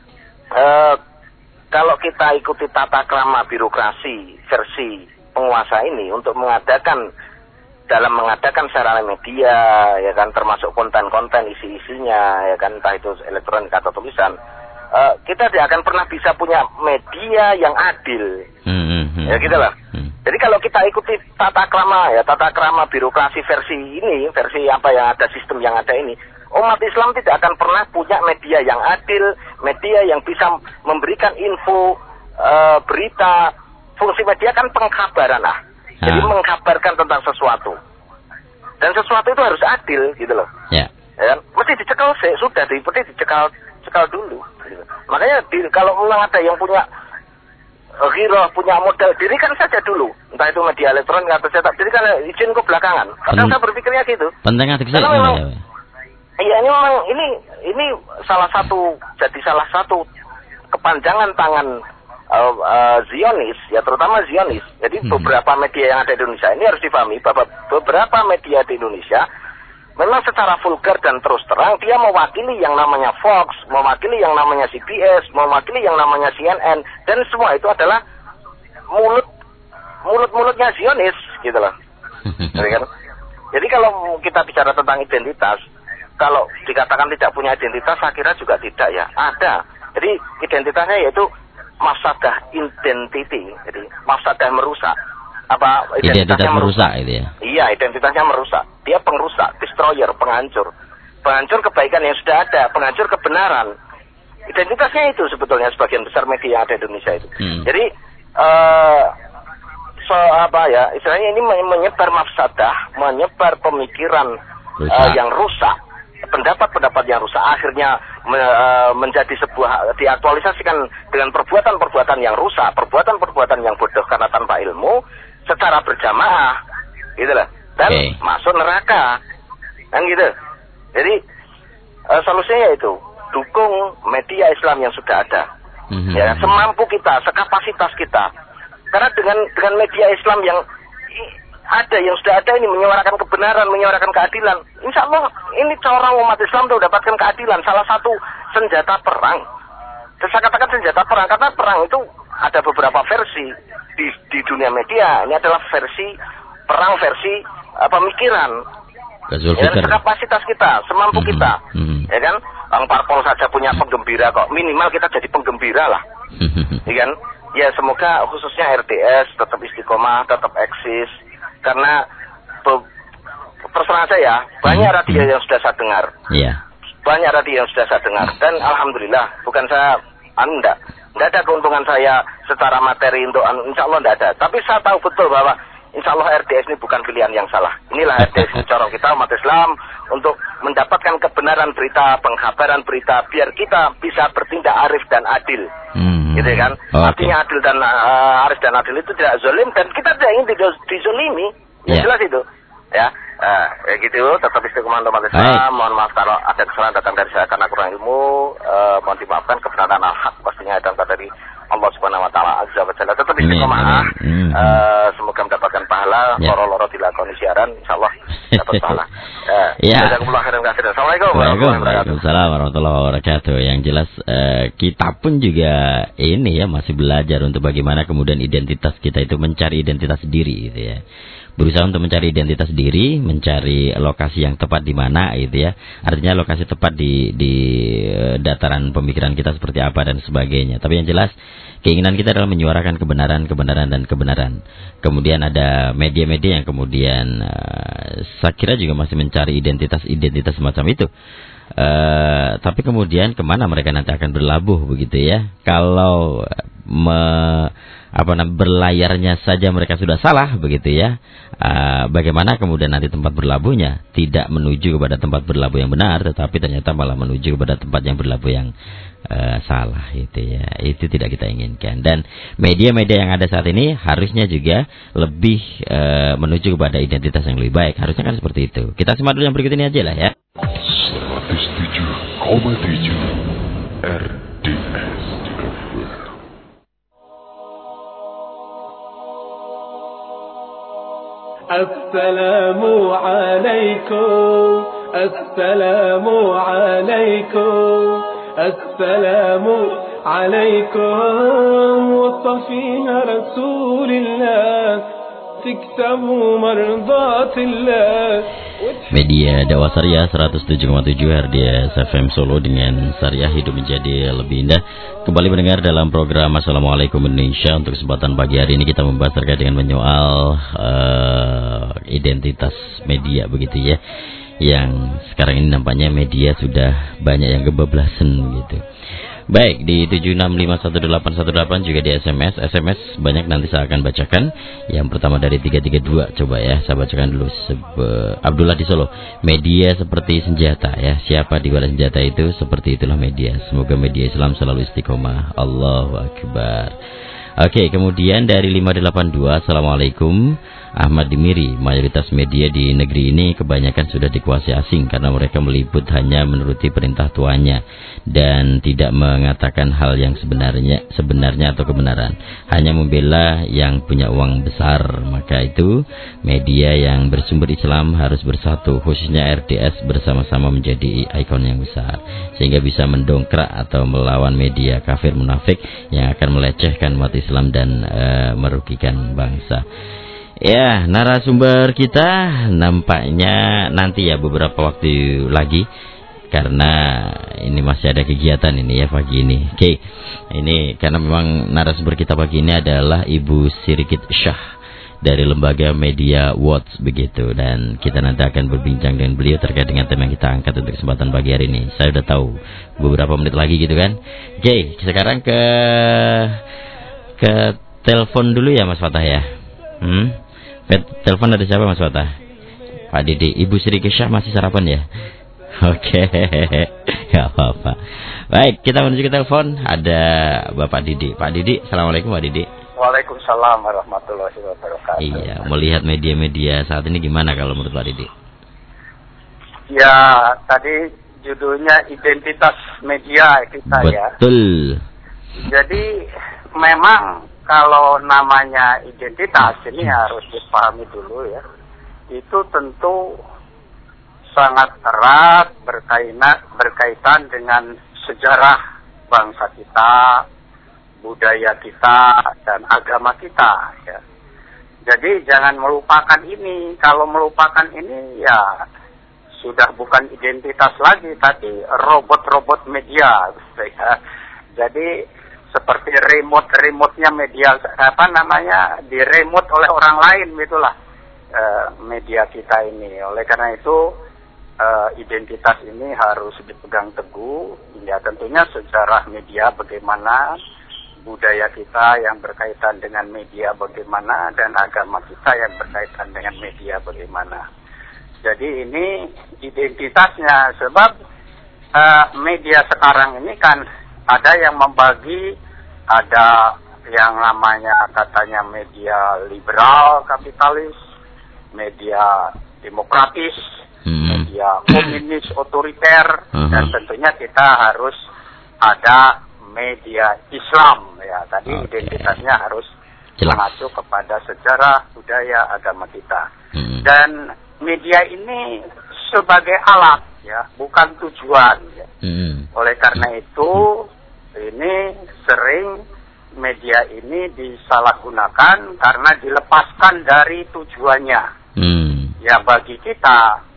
kalau kita ikuti tata krama birokrasi versi penguasa ini untuk mengadakan sarana media, ya kan, termasuk konten-konten isi-isinya, ya kan, entah itu elektronik atau tulisan, kita tidak akan pernah bisa punya media yang adil, ya gitu lah. Jadi kalau kita ikuti tata krama birokrasi versi ini, versi apa yang ada, sistem yang ada ini, umat Islam tidak akan pernah punya media yang adil, media yang bisa memberikan info, berita. Fungsi media kan pengkabaran lah. Jadi mengkabarkan tentang sesuatu. Dan sesuatu itu harus adil gitu loh. Ya. Ya, mesti dicekal mesti dicekal dulu. Gitu. Makanya kalau memang ada yang punya ghirah, punya modal, dirikan saja dulu. Entah itu media elektronik atau cetak, dirikan, izin ke belakangan. Kadang saya berpikirnya gitu. Penting karena memang iya, ini memang ini salah satu kepanjangan tangan Zionis, ya terutama Zionis. Jadi beberapa media yang ada di Indonesia ini harus dipahami bahwa beberapa media di Indonesia memang secara vulgar dan terus terang dia mewakili yang namanya Fox, mewakili yang namanya CBS, mewakili yang namanya CNN, dan semua itu adalah mulut-mulutnya Zionis, gitu loh. Jadi kalau kita bicara tentang identitas, kalau dikatakan tidak punya identitas, saya kira juga tidak ya. Ada. Jadi identitasnya yaitu mafsadah identity. Jadi mafsadah merusak. Apa identitasnya merusak itu ya? Iya, identitasnya merusak. Dia pengrusak, destroyer, penghancur. Penghancur kebaikan yang sudah ada, penghancur kebenaran. Identitasnya itu sebetulnya sebagian besar media yang ada di Indonesia itu. Jadi istilahnya ini menyebar mafsadah, menyebar pemikiran yang rusak, pendapat-pendapat yang rusak, akhirnya menjadi sebuah, diaktualisasikan dengan perbuatan-perbuatan yang rusak, perbuatan-perbuatan yang bodoh karena tanpa ilmu, secara berjamaah, gitu lah, dan masuk neraka, kan gitu. Jadi solusinya yaitu dukung media Islam yang sudah ada, ya, semampu kita, sekapasitas kita. Karena dengan media Islam yang ada, yang sudah ada ini menyuarakan kebenaran, menyuarakan keadilan, insya Allah ini seorang umat Islam itu dapatkan keadilan. Salah satu senjata perang, saya katakan senjata perang karena perang itu ada beberapa versi di dunia media. Ini adalah versi perang, versi pemikiran. Ya, kapasitas kita, semampu kita, ya kan? Bang Parpol saja punya penggembira kok, minimal kita jadi penggembira lah, ya kan? Ya semoga khususnya RDS tetap istiqomah, tetap eksis, karena terserah saya banyak radio yang sudah saya dengar, banyak radio yang sudah saya dengar, dan alhamdulillah bukan saya enggak ada keuntungan saya secara materi untuk insya Allah enggak ada, tapi saya tahu betul bahwa insya Allah RDS ini bukan pilihan yang salah. Inilah RDS ini corong kita umat Islam untuk mendapatkan kebenaran berita, pengkabaran berita, biar kita bisa bertindak arif dan adil, gitu kan? Artinya adil dan arif dan adil itu tidak zalim, dan kita tidak ingin dizolimi, jelas itu, ya. Gitu, tetap istiqomah umat Islam. Mohon maaf kalau ada kesalahan datang dari saya karena kurang ilmu, mohon dimaafkan. Kebenaran al-haq pastinya datang dari Allah Subhanahu wa taala azza wa jalla. Tetap istiqomah. Semoga mendapatkan pahala. Loro-loro dilakoni siaran, insyaallah dapat pahala. Jazakumullah khairan katsiran. Assalamualaikum warahmatullahi wabarakatuh. Yang jelas kita pun juga ini ya masih belajar untuk bagaimana kemudian identitas kita itu mencari identitas diri gitu ya. Berusaha untuk mencari identitas diri, mencari lokasi yang tepat di mana gitu ya. Artinya lokasi tepat di dataran pemikiran kita seperti apa dan sebagainya. Tapi yang jelas keinginan kita adalah menyuarakan kebenaran dan kebenaran. Kemudian ada media-media yang kemudian saya kira juga masih mencari identitas semacam itu. Tapi kemudian kemana mereka nanti akan berlabuh begitu ya? Kalau berlayarnya saja mereka sudah salah begitu ya. Bagaimana kemudian nanti tempat berlabuhnya tidak menuju kepada tempat berlabuh yang benar, tetapi ternyata malah menuju kepada tempat yang berlabuh yang salah gitu ya. Itu tidak kita inginkan. Dan media-media yang ada saat ini harusnya juga lebih menuju kepada identitas yang lebih baik. Harusnya kan seperti itu. Kita simak dulu yang berikut ini aja lah ya. 107,7 RDS. Assalamu alaikum, assalamu alaikum, assalamu alaikum, wa safina rasulillah, tiktabu mardatillah. Media Dakwah Syariah 107,7 RDS FM Solo dengan Syariah hidup menjadi lebih indah. Kembali mendengar dalam program Assalamualaikum Indonesia. Untuk kesempatan pagi hari ini kita membahas terkait dengan menyoal identitas media begitu ya. Yang sekarang ini nampaknya media sudah banyak yang kebablasan gitu. Baik, di 7651818 juga di SMS banyak nanti saya akan bacakan. Yang pertama dari 332, coba ya saya bacakan dulu. Abdullah di Solo, media seperti senjata ya, siapa di balik senjata itu seperti itulah media. Semoga media Islam selalu istiqomah. Allahu Akbar. Oke, kemudian dari 582, Assalamualaikum. Ahmad Dimiri, mayoritas media di negeri ini kebanyakan sudah dikuasai asing karena mereka meliput hanya menuruti perintah tuannya dan tidak mengatakan hal yang sebenarnya atau kebenaran, hanya membela yang punya uang besar. Maka itu media yang bersumber Islam harus bersatu, khususnya RDS bersama-sama menjadi ikon yang besar sehingga bisa mendongkrak atau melawan media kafir munafik yang akan melecehkan umat Islam dan merugikan bangsa. Ya, narasumber kita nampaknya nanti ya beberapa waktu lagi, karena ini masih ada kegiatan ini ya pagi ini. Oke, ini karena memang narasumber kita pagi ini adalah Ibu Sirikit Syah dari Lembaga Media Watch begitu, dan kita nanti akan berbincang dengan beliau terkait dengan tema yang kita angkat untuk kesempatan pagi hari ini. Saya udah tahu beberapa menit lagi gitu kan. Oke, sekarang ke telepon dulu ya Mas Fatah ya. Telepon ada siapa Mas Fatah? Pak Didi. Ibu Sri Syah masih sarapan ya? Oke, gak apa-apa. Baik, kita menuju ke telepon. Ada Bapak Didi. Pak Didi, assalamualaikum Pak Didi. Waalaikumsalam warahmatullahi wabarakatuh. Iya, melihat media-media saat ini gimana kalau menurut Pak Didi? Ya, tadi judulnya identitas media kita. Betul. Ya. Betul. Jadi memang kalau namanya identitas ini harus dipahami dulu ya. Itu tentu sangat erat berkaitan dengan sejarah bangsa kita, budaya kita, dan agama kita ya. Jadi jangan melupakan ini. Kalau melupakan ini ya sudah bukan identitas lagi, tapi robot-robot media ya. Jadi seperti remote-nya media di remote oleh orang lain gitulah media kita ini. Oleh karena itu identitas ini harus dipegang teguh. Ya tentunya sejarah media bagaimana, budaya kita yang berkaitan dengan media bagaimana, dan agama kita yang berkaitan dengan media bagaimana. Jadi ini identitasnya, sebab media sekarang ini kan ada yang membagi, ada yang namanya katanya media liberal kapitalis, media demokratis, media komunis otoriter, dan tentunya kita harus ada media Islam ya. Tadi identitasnya harus mengacu kepada sejarah, budaya, agama kita. Dan media ini sebagai alat ya, bukan tujuan ya. Oleh karena itu ini sering media ini disalahgunakan karena dilepaskan dari tujuannya. Ya bagi kita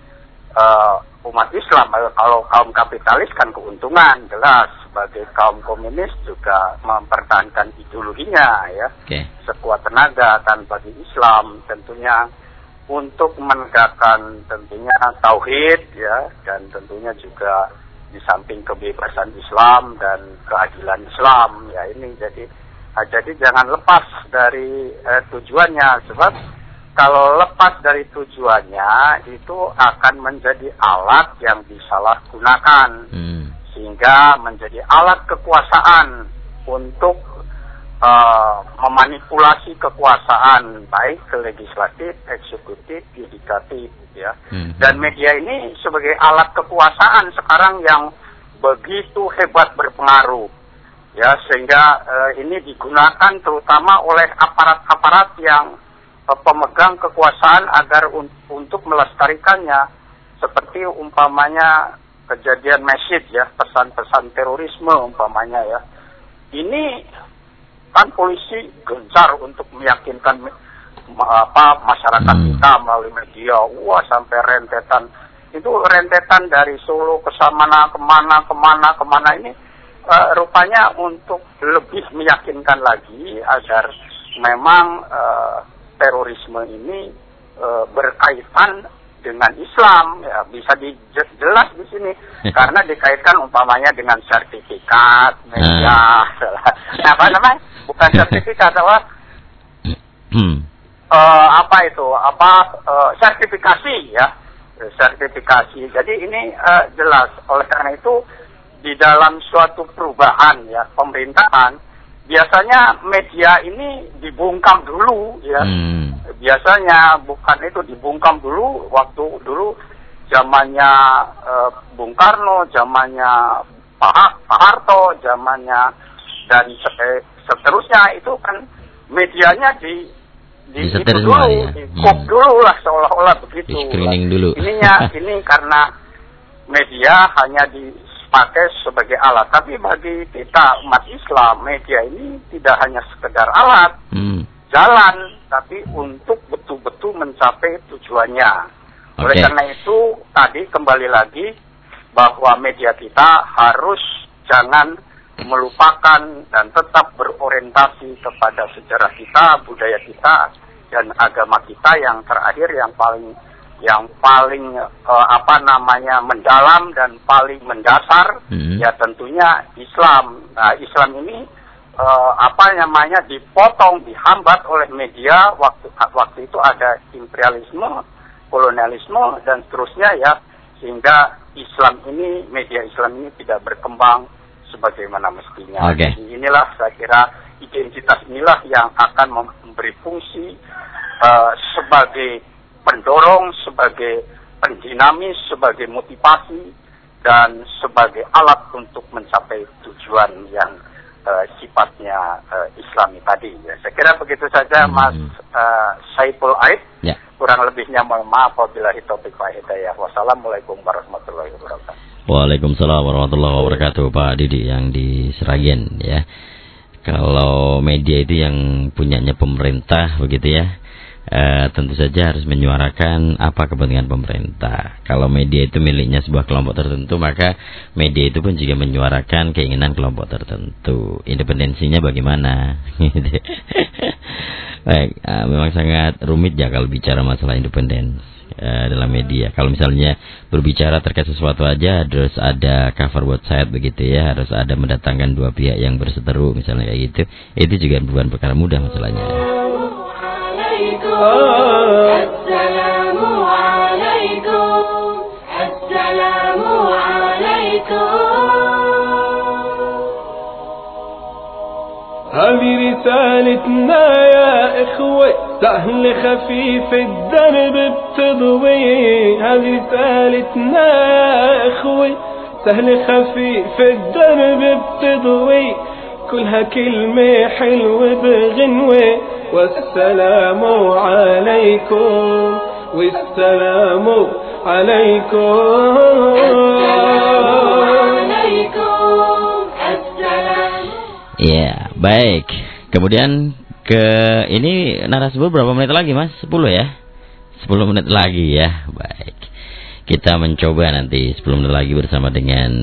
umat Islam, kalau kaum kapitalis kan keuntungan jelas, sebagai kaum komunis juga mempertahankan ideologinya ya, sekuat tenaga. Dan bagi Islam tentunya untuk menegakkan tentunya tauhid ya, dan tentunya juga di samping kebebasan Islam dan keadilan Islam ya. Ini jadi jangan lepas dari tujuannya, sebab kalau lepas dari tujuannya itu akan menjadi alat yang disalahgunakan, sehingga menjadi alat kekuasaan untuk memanipulasi kekuasaan baik ke legislatif, eksekutif, yudikatif ya. Dan media ini sebagai alat kekuasaan sekarang yang begitu hebat berpengaruh ya, sehingga ini digunakan terutama oleh aparat-aparat yang pemegang kekuasaan agar untuk melestarikannya, seperti umpamanya kejadian Mesjid ya, pesan-pesan terorisme umpamanya ya. Ini kan polisi gencar untuk meyakinkan masyarakat kita melalui media. Wah, sampai rentetan. Itu rentetan dari Solo ke kemana ini rupanya untuk lebih meyakinkan lagi agar memang terorisme ini berkaitan dengan Islam ya, bisa jelas di sini karena dikaitkan umpamanya dengan sertifikat media. Apa namanya? Bukan sertifikat sertifikasi ya, sertifikasi. Jadi ini jelas. Oleh karena itu di dalam suatu perubahan ya pemerintahan, biasanya media ini dibungkam dulu ya. Biasanya bukan itu, dibungkam dulu waktu dulu zamannya Bung Karno, zamannya Pak Harto, zamannya dan seterusnya, itu kan medianya di itu dulu, ya? Dikop dulu lah seolah-olah begitu. Di screening dulu. Ini karena media hanya dipakai sebagai alat, tapi bagi kita umat Islam media ini tidak hanya sekedar alat, jalan, tapi untuk betul-betul mencapai tujuannya. Oleh karena itu, tadi kembali lagi bahwa media kita harus jangan melupakan dan tetap berorientasi kepada sejarah kita, budaya kita, dan agama kita yang terakhir yang paling mendalam dan paling mendasar, ya tentunya Islam. Nah, Islam ini dipotong, dihambat oleh media waktu itu ada imperialisme, kolonialisme dan seterusnya ya, sehingga media Islam ini tidak berkembang sebagaimana mestinya. Jadi inilah saya kira identitas inilah yang akan memberi fungsi sebagai pendorong, sebagai pendinamis, sebagai motivasi dan sebagai alat untuk mencapai tujuan yang sifatnya Islami tadi. Ya, saya kira begitu saja, Mas Saiful Aid. Ya. Kurang lebihnya mohon maaf. Wabillahi taufiq wal hidayah. Wassalamualaikum warahmatullahi wabarakatuh. Waalaikumsalam warahmatullahi wabarakatuh, Pak Didi yang di Seragen ya. Kalau media itu yang punyanya pemerintah begitu ya, tentu saja harus menyuarakan apa kepentingan pemerintah. Kalau media itu miliknya sebuah kelompok tertentu, maka media itu pun juga menyuarakan keinginan kelompok tertentu. Independensinya bagaimana? Baik, memang sangat rumit ya kalau bicara masalah independen dalam media. Kalau misalnya berbicara terkait sesuatu aja harus ada cover website begitu ya, harus ada mendatangkan dua pihak yang berseteru misalnya kayak gitu. Itu juga bukan perkara mudah masalahnya. Assalamu alaikum, assalamu alaikum. هذه رسالتنا يا إخوة سهل خفيف الدرب بتضوي هذه رسالتنا يا إخوة سهل خفيف الدرب بتضوي كلها كلمة حلوة بغنوة والسلام عليكم والسلام عليكم Ya, baik. Kemudian ini narasumber berapa menit lagi, Mas? 10 ya? 10 menit lagi ya. Baik. Kita mencoba nanti 10 menit lagi bersama dengan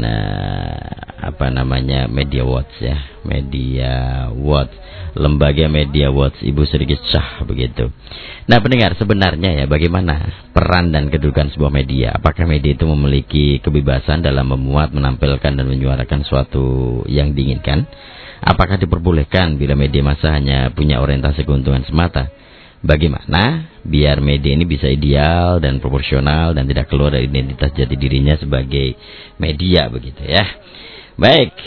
Media Watch ya. Media Watch, Lembaga Media Watch Ibu Sri Syah begitu. Nah, pendengar, sebenarnya ya bagaimana peran dan kedudukan sebuah media? Apakah media itu memiliki kebebasan dalam memuat, menampilkan dan menyuarakan suatu yang diinginkan? Apakah diperbolehkan bila media massa hanya punya orientasi keuntungan semata? Bagaimana biar media ini bisa ideal dan proporsional dan tidak keluar dari identitas jati dirinya sebagai media begitu ya. Baik,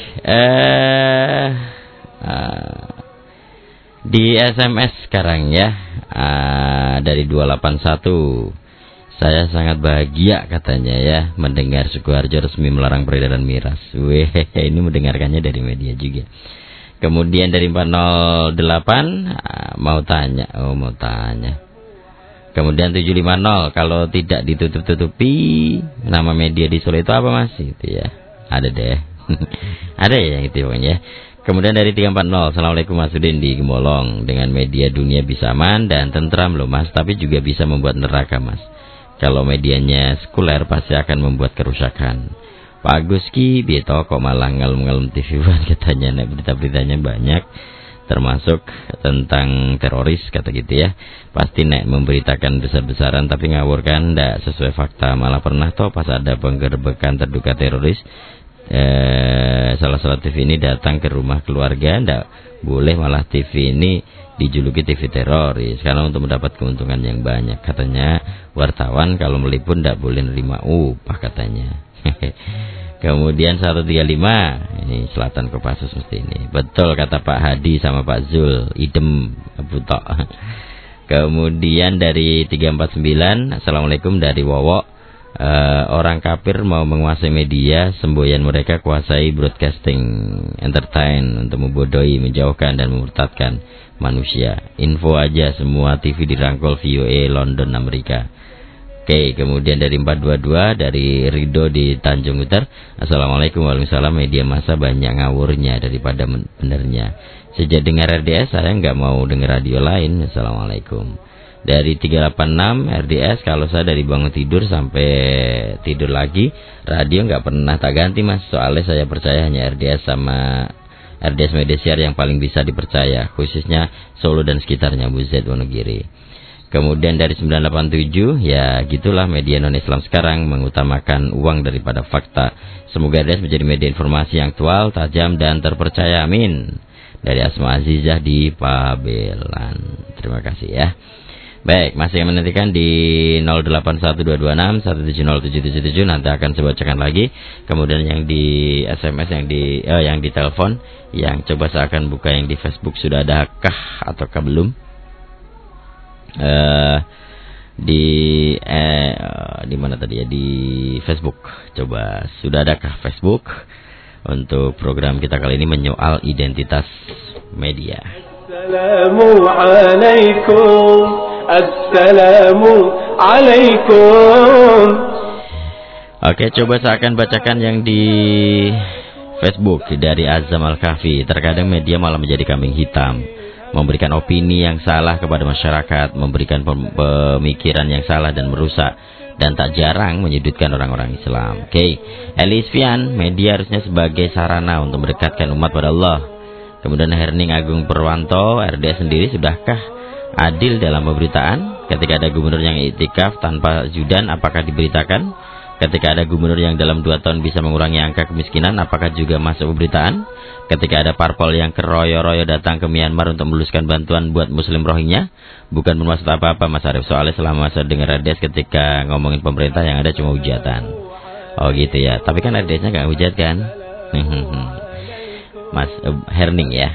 di SMS sekarang ya, dari 281. Saya sangat bahagia katanya ya mendengar Sukoharjo resmi melarang peredaran miras. Weh, ini mendengarkannya dari media juga. Kemudian dari 408 mau tanya. Kemudian 750, kalau tidak ditutup-tutupi nama media di Solo itu apa Mas? Itu ya. Ada deh. Ada ya itu pokoknya. Kemudian dari 340, Assalamualaikum Mas Udin di Gemolong. Dengan media dunia bisa aman dan tentram loh Mas, tapi juga bisa membuat neraka Mas. Kalau medianya sekuler pasti akan membuat kerusakan. Pak Agus Ki Bito kok malah ngalem-ngalem TV One katanya, berita-beritanya banyak termasuk tentang teroris kata gitu ya. Pasti nek memberitakan besar-besaran tapi ngawur kan, ndak sesuai fakta. Malah pernah toh pas ada penggerbekan terduga teroris, salah satu TV ini datang ke rumah keluarga, ndak boleh malah TV ini dijuluki TV teroris karena untuk mendapat keuntungan yang banyak. Katanya wartawan kalau meliput ndak boleh nerima upah katanya. Kemudian 135, ini Selatan Kopassus mesti ini. Betul kata Pak Hadi sama Pak Zul, idem butok. Kemudian dari 349, Assalamualaikum dari Wowo. Orang kafir mau menguasai media, semboyan mereka kuasai broadcasting, entertain untuk membodohi, menjauhkan dan memurtadkan manusia. Info aja semua TV dirangkul VOA London Amerika. Oke, kemudian dari 422 dari Rido di Tanjung Utar. Assalamualaikum warahmatullahi wabarakatuh. Media massa banyak ngawurnya daripada benernya. Sejak dengar RDS saya nggak mau dengar radio lain. Assalamualaikum. Dari 386 RDS, kalau saya dari bangun tidur sampai tidur lagi, radio nggak pernah tak ganti mas. Soalnya saya percaya hanya RDS sama RDS Media Siar yang paling bisa dipercaya, khususnya Solo dan sekitarnya, Bu Z Wonogiri. Kemudian dari 987, ya gitulah media non-Islam sekarang mengutamakan uang daripada fakta. Semoga RDS menjadi media informasi yang aktual, tajam, dan terpercaya. Amin. Dari Asma Azizah di Pabelan. Terima kasih ya. Baik, masih yang menantikan di 081226170777, nanti akan saya bacakan lagi. Kemudian yang di SMS, yang di telepon, yang coba saya akan buka yang di Facebook, sudah adakah ataukah belum? Di mana tadi ya, di Facebook. Coba sudah adakah Facebook untuk program kita kali ini menyoal identitas media. Assalamualaikum. Oke, coba saya akan bacakan yang di Facebook dari Azam Al-Kahfi. Terkadang media malah menjadi kambing hitam, memberikan opini yang salah kepada masyarakat, memberikan pemikiran yang salah dan merusak, dan tak jarang menyudutkan orang-orang Islam. Oke, Elis Fian, media harusnya sebagai sarana untuk mendekatkan umat pada Allah. Kemudian Herning Agung Perwanto, RDS sendiri sudahkah adil dalam pemberitaan? Ketika ada gubernur yang iktikaf tanpa ajudan, apakah diberitakan? Ketika ada gubernur yang dalam 2 tahun bisa mengurangi angka kemiskinan, apakah juga masuk pemberitaan? Ketika ada parpol yang keroyo-royo datang ke Myanmar untuk meluluskan bantuan buat Muslim Rohingya, bukan bermaksud apa-apa Mas Arif, soalnya selama saya dengar RDS ketika ngomongin pemerintah yang ada cuma hujatan. Oh gitu ya, tapi kan RDS-nya gak hujat kan? Mas Herning ya.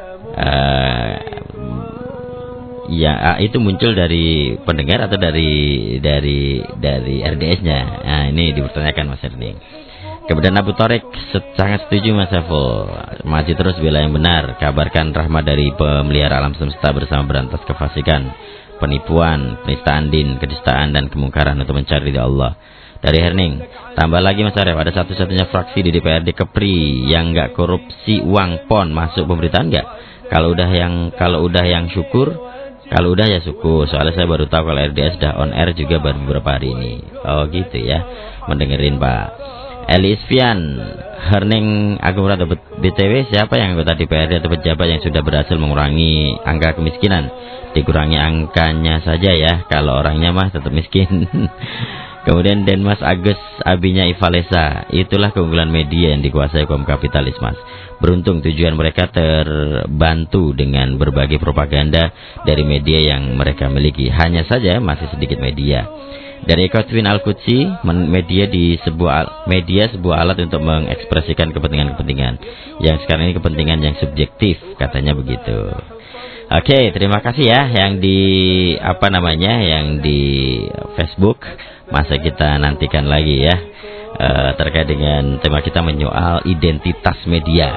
Ya, itu muncul dari pendengar atau dari RDS-nya? Nah, ini dipertanyakan Mas Herning. Kemudian Abu Torik, sangat setuju Mas Saiful. Maju terus bela yang benar. Kabarkan rahmat dari pemelihara alam semesta bersama berantas kefasikan, penipuan, penistaan din, kedustaan, dan kemungkaran untuk mencari ridha Allah. Dari Herning, tambah lagi Mas Arif, ada satu-satunya fraksi di DPRD Kepri yang nggak korupsi uang PON, masuk pemberitaan nggak? Kalau udah yang syukur. Kalau udah ya syukur, soalnya saya baru tahu kalau RDS sudah on air juga baru beberapa hari ini. Oh gitu ya, mendengerin Pak. Elis Fian, Herning Agung atau BTW, siapa yang anggota DPRD atau pejabat yang sudah berhasil mengurangi angka kemiskinan? Dikurangi angkanya saja ya, kalau orangnya mah tetap miskin. Kemudian Denmas Agus Abinya Ivalesa, itulah keunggulan media yang dikuasai kaum kapitalis Mas. Beruntung tujuan mereka terbantu dengan berbagai propaganda dari media yang mereka miliki. Hanya saja masih sedikit media. Dari Kotwin Al-Qudsi, media sebuah alat untuk mengekspresikan kepentingan-kepentingan. Yang sekarang ini kepentingan yang subjektif, katanya begitu. Oke, terima kasih ya yang di yang di Facebook. Masa kita nantikan lagi ya terkait dengan tema kita menyoal identitas media.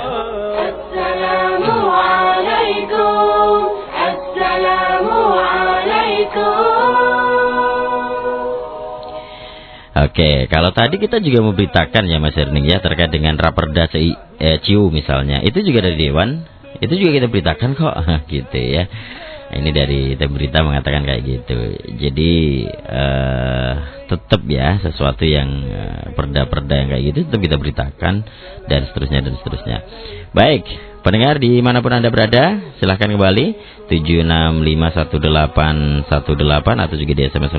Assalamualaikum. Oke, kalau tadi kita juga memberitakan ya Mas Erning ya terkait dengan Raperda CIU misalnya, itu juga dari Dewan, itu juga kita beritakan kok gitu ya. Ini dari berita mengatakan kayak gitu. Jadi tetap ya sesuatu yang perda-perda yang kayak gitu tetap kita beritakan dan seterusnya. Baik, pendengar dimanapun Anda berada, silahkan kembali 7651818 atau juga di SMS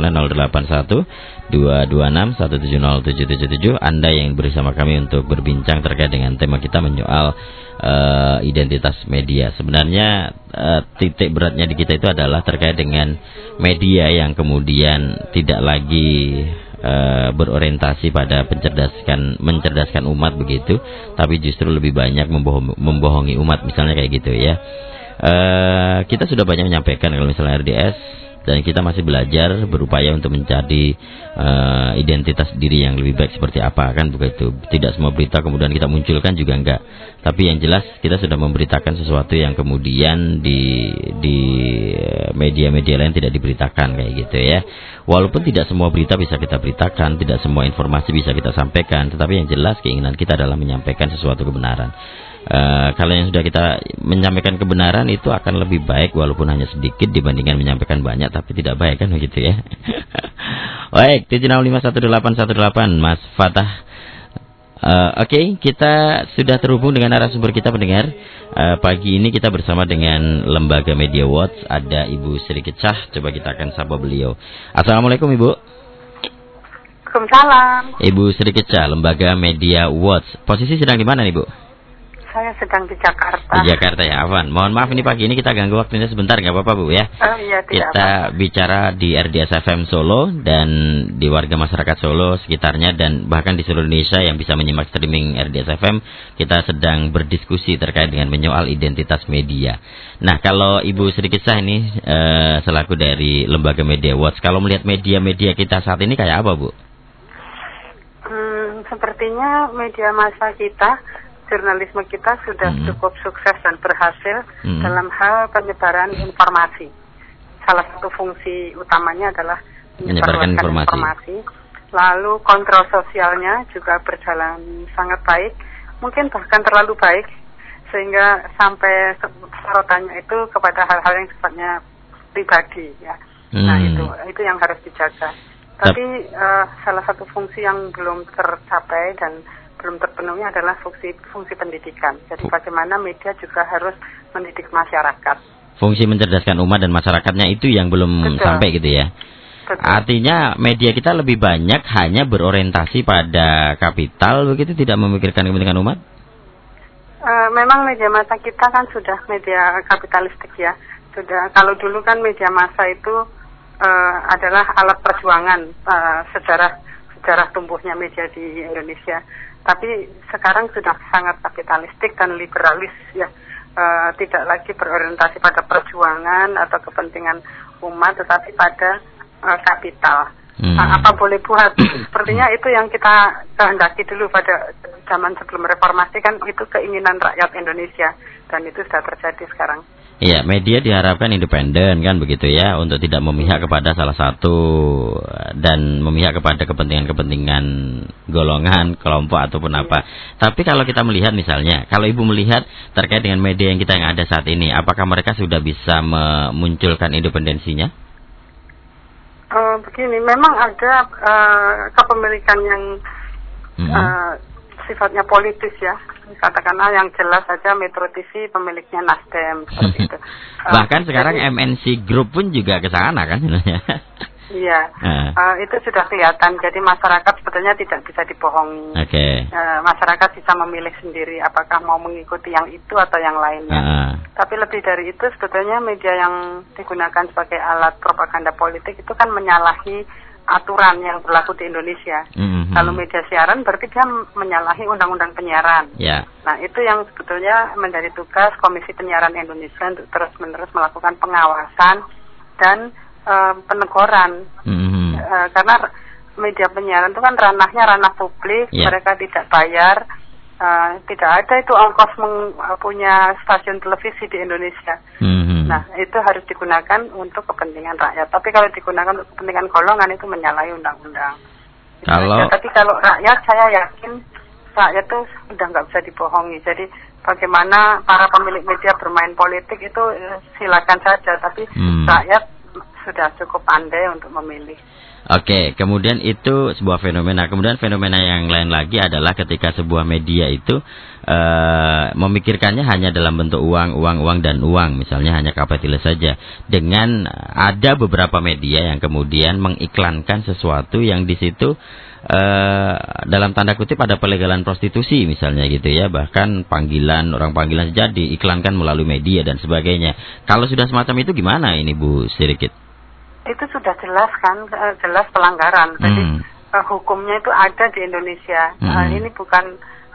081226170777. Anda yang bersama kami untuk berbincang terkait dengan tema kita menyoal identitas media. Sebenarnya titik beratnya di kita itu adalah terkait dengan media yang kemudian tidak lagi berorientasi pada mencerdaskan umat begitu, tapi justru lebih banyak membohongi umat misalnya kayak gitu ya. Kita sudah banyak menyampaikan kalau misalnya RDS dan kita masih belajar, berupaya untuk mencari identitas diri yang lebih baik seperti apa, kan begitu. Tidak semua berita kemudian kita munculkan juga enggak. Tapi yang jelas kita sudah memberitakan sesuatu yang kemudian di media-media lain tidak diberitakan kayak gitu ya. Walaupun tidak semua berita bisa kita beritakan, tidak semua informasi bisa kita sampaikan, tetapi yang jelas keinginan kita adalah menyampaikan sesuatu kebenaran. Kalau yang sudah kita menyampaikan kebenaran itu akan lebih baik walaupun hanya sedikit dibandingkan menyampaikan banyak tapi tidak baik, kan begitu ya. Baik, 7651818 Mas Fatah. Oke, kita sudah terhubung dengan narasumber kita pendengar. Pagi ini kita bersama dengan Lembaga Media Watch, ada Ibu Sri Kecah. Coba kita akan sapa beliau. Assalamualaikum Ibu. Waalaikumsalam. Ibu Sri Kecah, Lembaga Media Watch. Posisi sedang di mana nih Bu? Saya sedang di Jakarta. Di Jakarta ya, Afwan. Mohon maaf ini pagi ini kita ganggu waktunya sebentar, nggak apa-apa Bu ya. Iya, tidak kita apa-apa. Bicara di RDS FM Solo dan di warga masyarakat Solo sekitarnya dan bahkan di seluruh Indonesia yang bisa menyimak streaming RDS FM. Kita sedang berdiskusi terkait dengan menyoal identitas media. Nah, kalau Ibu Sri Kecah ini selaku dari Lembaga Media Watch, kalau melihat media-media kita saat ini kayak apa Bu? Sepertinya media massa kita, jurnalisme kita sudah cukup sukses dan berhasil dalam hal penyebaran informasi. Salah satu fungsi utamanya adalah menyebarkan informasi. Lalu kontrol sosialnya juga berjalan sangat baik, mungkin bahkan terlalu baik, sehingga sampai sorotannya itu kepada hal-hal yang sifatnya pribadi ya. Nah itu yang harus dijaga. Tapi salah satu fungsi yang belum tercapai dan belum terpenuhi adalah fungsi pendidikan. Jadi bagaimana media juga harus mendidik masyarakat. Fungsi mencerdaskan umat dan masyarakatnya itu yang belum sampai gitu ya. Betul. Artinya media kita lebih banyak hanya berorientasi pada kapital, begitu, tidak memikirkan kepentingan umat? Memang media massa kita kan sudah media kapitalistik ya. Sudah, kalau dulu kan media massa itu adalah alat perjuangan sejarah tumbuhnya media di Indonesia. Tapi sekarang sudah sangat kapitalistik dan liberalis ya, tidak lagi berorientasi pada perjuangan atau kepentingan umat, tetapi pada kapital. Apa boleh buat? Sepertinya itu yang kita kehendaki dulu pada zaman sebelum reformasi, kan itu keinginan rakyat Indonesia, dan itu sudah terjadi sekarang. Iya, media diharapkan independen kan begitu ya, untuk tidak memihak kepada salah satu dan memihak kepada kepentingan-kepentingan golongan, kelompok ataupun apa. Tapi kalau kita melihat misalnya, kalau Ibu melihat terkait dengan media yang kita yang ada saat ini, apakah mereka sudah bisa memunculkan independensinya? Begini, memang ada kepemilikan yang sifatnya politis ya. Katakanlah yang jelas saja Metro TV pemiliknya Nasdem seperti itu. Bahkan sekarang MNC Group pun juga ke sana kan sebenarnya. Iya, itu sudah kelihatan. Jadi masyarakat sebetulnya tidak bisa dibohongi. Masyarakat bisa memilih sendiri apakah mau mengikuti yang itu atau yang lainnya. Tapi lebih dari itu sebetulnya media yang digunakan sebagai alat propaganda politik itu kan menyalahi aturan yang berlaku di Indonesia. Kalau media siaran berarti dia menyalahi undang-undang penyiaran. Nah itu yang sebetulnya menjadi tugas Komisi Penyiaran Indonesia untuk terus-menerus melakukan pengawasan dan peneguran. Karena media penyiaran itu kan ranah publik, mereka tidak bayar, tidak ada itu ongkos punya stasiun televisi di Indonesia. Nah itu harus digunakan untuk kepentingan rakyat. Tapi kalau digunakan untuk kepentingan golongan itu menyalahi undang-undang. Tapi kalau rakyat, saya yakin rakyat itu udah nggak bisa dibohongi. Jadi bagaimana para pemilik media bermain politik itu silakan saja, tapi rakyat sudah cukup pandai untuk memilih. Oke, kemudian itu sebuah fenomena. Kemudian fenomena yang lain lagi adalah ketika sebuah media itu memikirkannya hanya dalam bentuk uang, dan uang. Misalnya hanya kapitalis saja. Dengan ada beberapa media yang kemudian mengiklankan sesuatu yang di situ dalam tanda kutip ada pelegalan prostitusi misalnya gitu ya. Bahkan orang panggilan saja diiklankan melalui media dan sebagainya. Kalau sudah semacam itu gimana ini Bu Sirikit? Itu sudah jelas kan, jelas pelanggaran. Jadi hukumnya itu ada di Indonesia. Ini bukan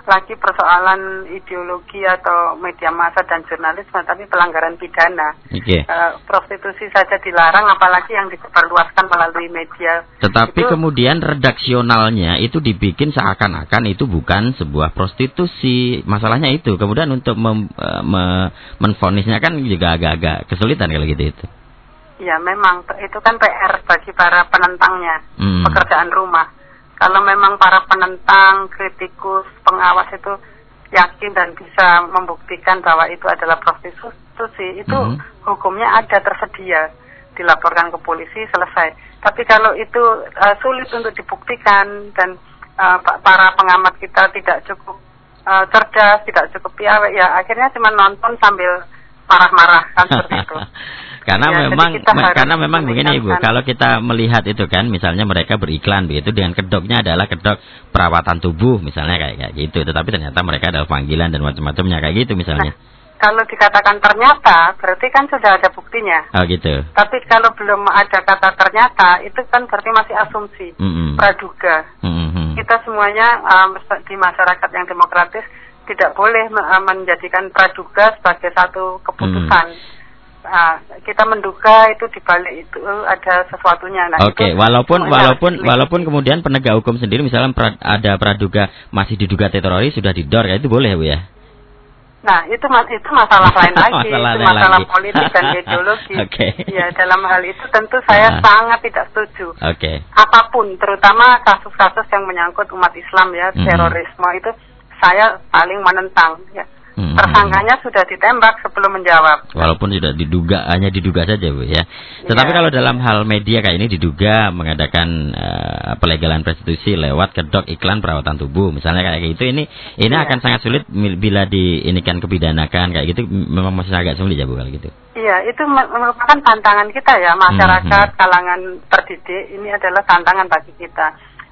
lagi persoalan ideologi atau media massa dan jurnalisme, tapi pelanggaran pidana. Prostitusi saja dilarang, apalagi yang disebarluaskan melalui media. Tetapi itu, kemudian redaksionalnya itu dibikin seakan-akan itu bukan sebuah prostitusi. Masalahnya itu. Kemudian untuk menvonisnya kan juga agak-agak kesulitan kalau gitu itu. Ya memang itu kan PR bagi para penentangnya, pekerjaan rumah. Kalau memang para penentang, kritikus, pengawas itu yakin dan bisa membuktikan bahwa itu adalah prostitusi, itu hukumnya ada tersedia, dilaporkan ke polisi, selesai. Tapi kalau itu sulit untuk dibuktikan dan para pengamat kita tidak cukup cerdas, tidak cukup piawai, ya akhirnya cuma nonton sambil marah-marah kan seperti itu. Karena memang begini Ibu, kalau kita melihat itu kan, misalnya mereka beriklan begitu dengan kedoknya adalah kedok perawatan tubuh misalnya kayak gitu, tetapi ternyata mereka adalah panggilan dan macam-macamnya kayak gitu misalnya. Nah, kalau dikatakan ternyata, berarti kan sudah ada buktinya. Oh gitu. Tapi kalau belum ada kata ternyata, itu kan berarti masih asumsi, praduga. Kita semuanya di masyarakat yang demokratis tidak boleh menjadikan praduga sebagai satu keputusan. Kita menduga itu dibalik itu ada sesuatunya. Nah, Oke, walaupun kemudian penegak hukum sendiri misalnya ada praduga masih diduga teroris sudah didor, itu boleh Bu ya? Nah, itu masalah lain lagi, masalah politik dan ideologi. Ya, dalam hal itu tentu saya sangat tidak setuju. Apapun, terutama kasus-kasus yang menyangkut umat Islam ya, terorisme itu saya paling menentang ya. Tersangkanya sudah ditembak sebelum menjawab. Walaupun sudah hanya diduga saja Bu ya. Tetapi kalau dalam hal media kayak ini diduga mengadakan pelegalan prostitusi lewat kedok iklan perawatan tubuh, misalnya kayak gitu, ini akan sangat sulit bila diinikan kepidanakan kayak gitu, memang masih agak sulit ya Bu kalau gitu. Iya, itu merupakan tantangan kita ya, masyarakat kalangan terdidik, ini adalah tantangan bagi kita.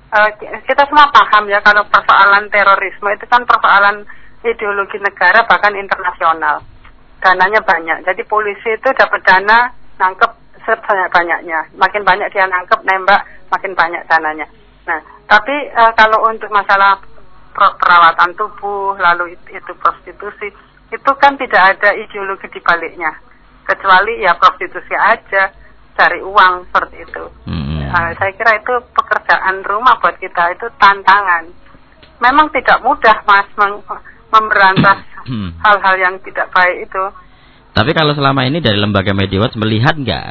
Kita semua paham ya kalau persoalan terorisme itu kan persoalan ideologi negara bahkan internasional. Dananya banyak. Jadi polisi itu dapat dana, nangkep sebanyak-banyaknya. Makin banyak dia nangkep, nembak, makin banyak dananya. Nah, tapi kalau untuk masalah perawatan tubuh, lalu itu prostitusi, itu kan tidak ada ideologi di baliknya. Kecuali ya prostitusi aja, cari uang seperti itu. Saya kira itu pekerjaan rumah buat kita, itu tantangan. Memang tidak mudah Mas memberantas hal-hal yang tidak baik itu. Tapi kalau selama ini dari lembaga Mediawatch melihat nggak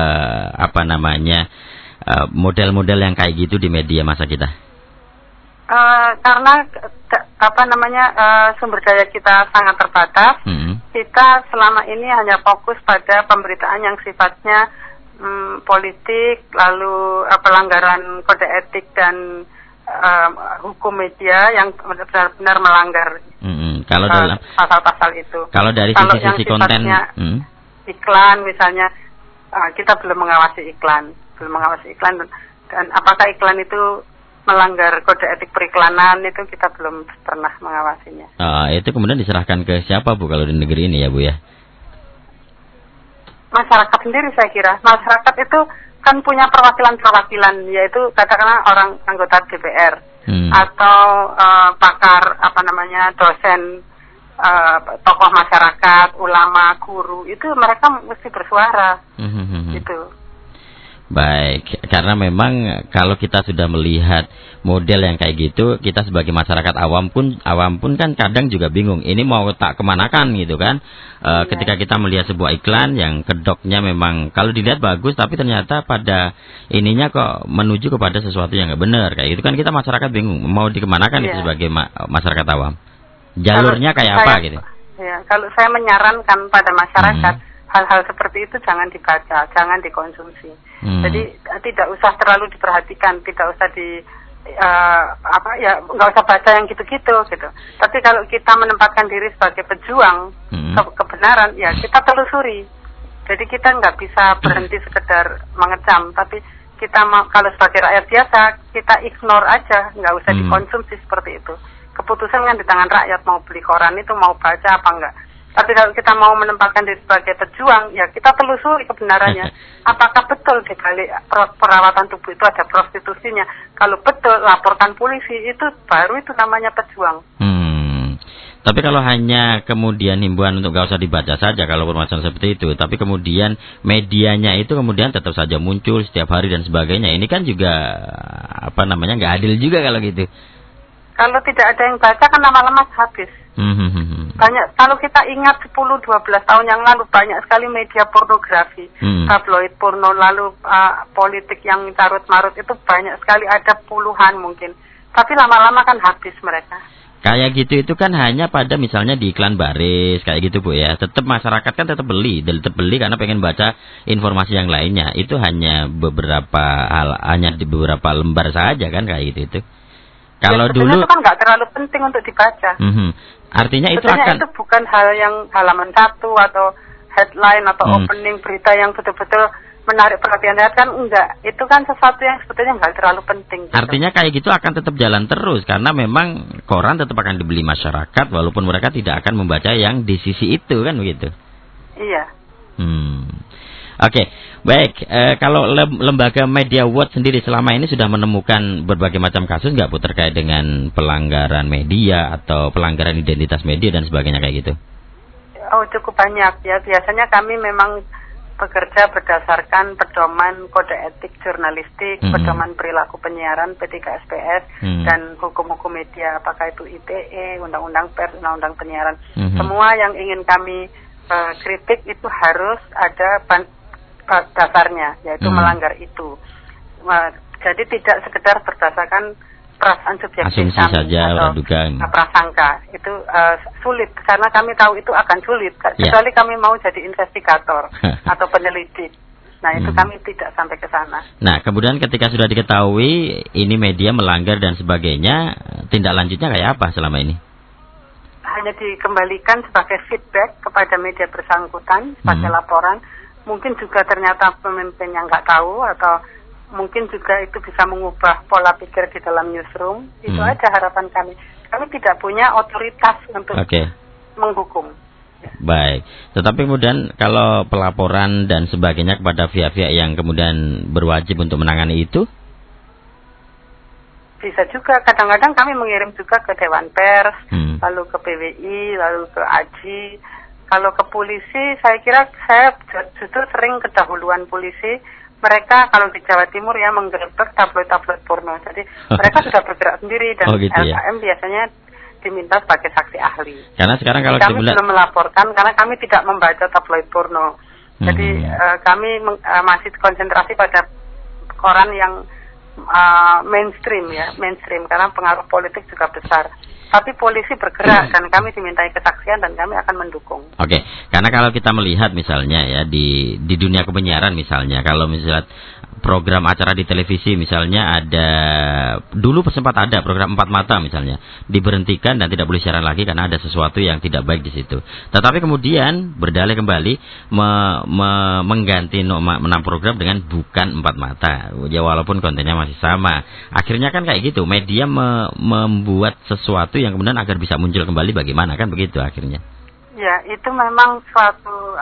model-model yang kayak gitu di media masa kita? Karena sumber daya kita sangat terbatas. Kita selama ini hanya fokus pada pemberitaan yang sifatnya politik, lalu pelanggaran kode etik dan hukum media yang benar-benar melanggar kalau dalam pasal-pasal itu. Kalau dari sisi konten, iklan misalnya, kita belum mengawasi iklan, dan apakah iklan itu melanggar kode etik periklanan itu kita belum pernah mengawasinya. Itu kemudian diserahkan ke siapa Bu kalau di negeri ini ya Bu ya? Masyarakat sendiri saya kira. Masyarakat itu kan punya perwakilan-perwakilan, yaitu katakanlah orang anggota DPR atau pakar dosen, tokoh masyarakat, ulama, guru, itu mereka mesti bersuara. Gitu. Baik, karena memang kalau kita sudah melihat model yang kayak gitu, kita sebagai masyarakat awam pun kan kadang juga bingung, ini mau tak kemanakan gitu kan. Ketika kita melihat sebuah iklan yang kedoknya memang kalau dilihat bagus, tapi ternyata pada ininya kok menuju kepada sesuatu yang nggak benar kayak gitu kan, kita masyarakat bingung mau dikemanakan itu sebagai masyarakat awam. Jalurnya kayak apa gitu? Ya, kalau saya menyarankan pada masyarakat, hal-hal seperti itu jangan dibaca, jangan dikonsumsi. Jadi tidak usah terlalu diperhatikan, tidak usah nggak usah baca yang gitu-gitu gitu. Tapi kalau kita menempatkan diri sebagai pejuang kebenaran, ya kita telusuri. Jadi kita nggak bisa berhenti sekedar mengecam, tapi kita kalau sebagai rakyat biasa kita ignore aja, nggak usah dikonsumsi seperti itu. Keputusan kan di tangan rakyat, mau beli koran itu mau baca apa enggak. Tapi kalau kita mau menempatkan diri sebagai pejuang, ya kita telusuri kebenarannya. Apakah betul di balik perawatan tubuh itu ada prostitusinya? Kalau betul, laporkan polisi, itu baru itu namanya pejuang. Tapi kalau hanya kemudian himbauan untuk gak usah dibaca saja kalau permasalahan seperti itu, tapi kemudian medianya itu kemudian tetap saja muncul setiap hari dan sebagainya, ini kan juga nggak adil juga kalau gitu. Kalau tidak ada yang baca kan lama-lama habis. Banyak, kalau kita ingat 10-12 tahun yang lalu banyak sekali media pornografi, tabloid porno, lalu politik yang carut-marut itu banyak sekali, ada puluhan mungkin. Tapi lama-lama kan habis mereka. Kayak gitu itu kan hanya pada misalnya di iklan baris kayak gitu Bu ya. Tetap masyarakat kan tetap beli karena pengen baca informasi yang lainnya. Itu hanya beberapa hanya di beberapa lembar saja kan kayak gitu itu. Kalau ya, dulu itu kan nggak terlalu penting untuk dibaca. Artinya itu itu bukan hal yang halaman 1 atau headline atau opening berita yang betul-betul menarik perhatian kan enggak. Itu kan sesuatu yang sebetulnya enggak terlalu penting gitu. Artinya kayak gitu akan tetap jalan terus karena memang koran tetap akan dibeli masyarakat walaupun mereka tidak akan membaca yang di sisi itu kan begitu. Iya. Oke, baik. Kalau lembaga Media Watch sendiri selama ini sudah menemukan berbagai macam kasus nggak Bu terkait dengan pelanggaran media atau pelanggaran identitas media dan sebagainya kayak gitu? Oh, cukup banyak ya. Biasanya kami memang bekerja berdasarkan pedoman kode etik jurnalistik, pedoman perilaku penyiaran P3SPS dan hukum-hukum media, apakah itu ITE, undang-undang pers, undang-undang penyiaran. Semua yang ingin kami kritik itu harus ada dasarnya, yaitu melanggar itu. Jadi tidak sekedar berdasarkan perasaan subjektif asumsi saja atau prasangka. Itu sulit karena kami tahu itu akan sulit kecuali kami mau jadi investigator atau peneliti. Nah, itu kami tidak sampai ke sana. Nah, kemudian ketika sudah diketahui ini media melanggar dan sebagainya, tindak lanjutnya kayak apa selama ini? Hanya dikembalikan sebagai feedback kepada media bersangkutan sebagai laporan. Mungkin juga ternyata pemimpin yang nggak tahu atau mungkin juga itu bisa mengubah pola pikir di dalam newsroom. Itu aja harapan kami. Kami tidak punya otoritas untuk menghukum. Baik. Tetapi kemudian kalau pelaporan dan sebagainya kepada pihak-pihak yang kemudian berwajib untuk menangani itu? Bisa juga. Kadang-kadang kami mengirim juga ke Dewan Pers, lalu ke PWI, lalu ke AJI. Kalau ke polisi, saya kira saya justru sering kedahuluan polisi. Mereka kalau di Jawa Timur ya menggerebek tabloid-tabloid porno. Jadi mereka sudah bergerak sendiri dan gitu LKM biasanya diminta sebagai saksi ahli. Karena sekarang kalau kami belum melaporkan karena kami tidak membaca tabloid porno. Jadi kami masih konsentrasi pada koran yang mainstream karena pengaruh politik juga besar. Tapi polisi bergerak dan kami dimintai kesaksian dan kami akan mendukung. Oke, karena kalau kita melihat misalnya ya di dunia kepenyiaran misalnya, kalau misalnya program acara di televisi misalnya ada, dulu sempat ada program 4 Mata misalnya, diberhentikan dan tidak boleh siaran lagi karena ada sesuatu yang tidak baik di situ. Tetapi kemudian berdalih kembali mengganti menang program dengan bukan 4 Mata. Ya walaupun kontennya masih sama. Akhirnya kan kayak gitu, media membuat sesuatu yang kemudian agar bisa muncul kembali bagaimana kan begitu akhirnya. Ya, itu memang suatu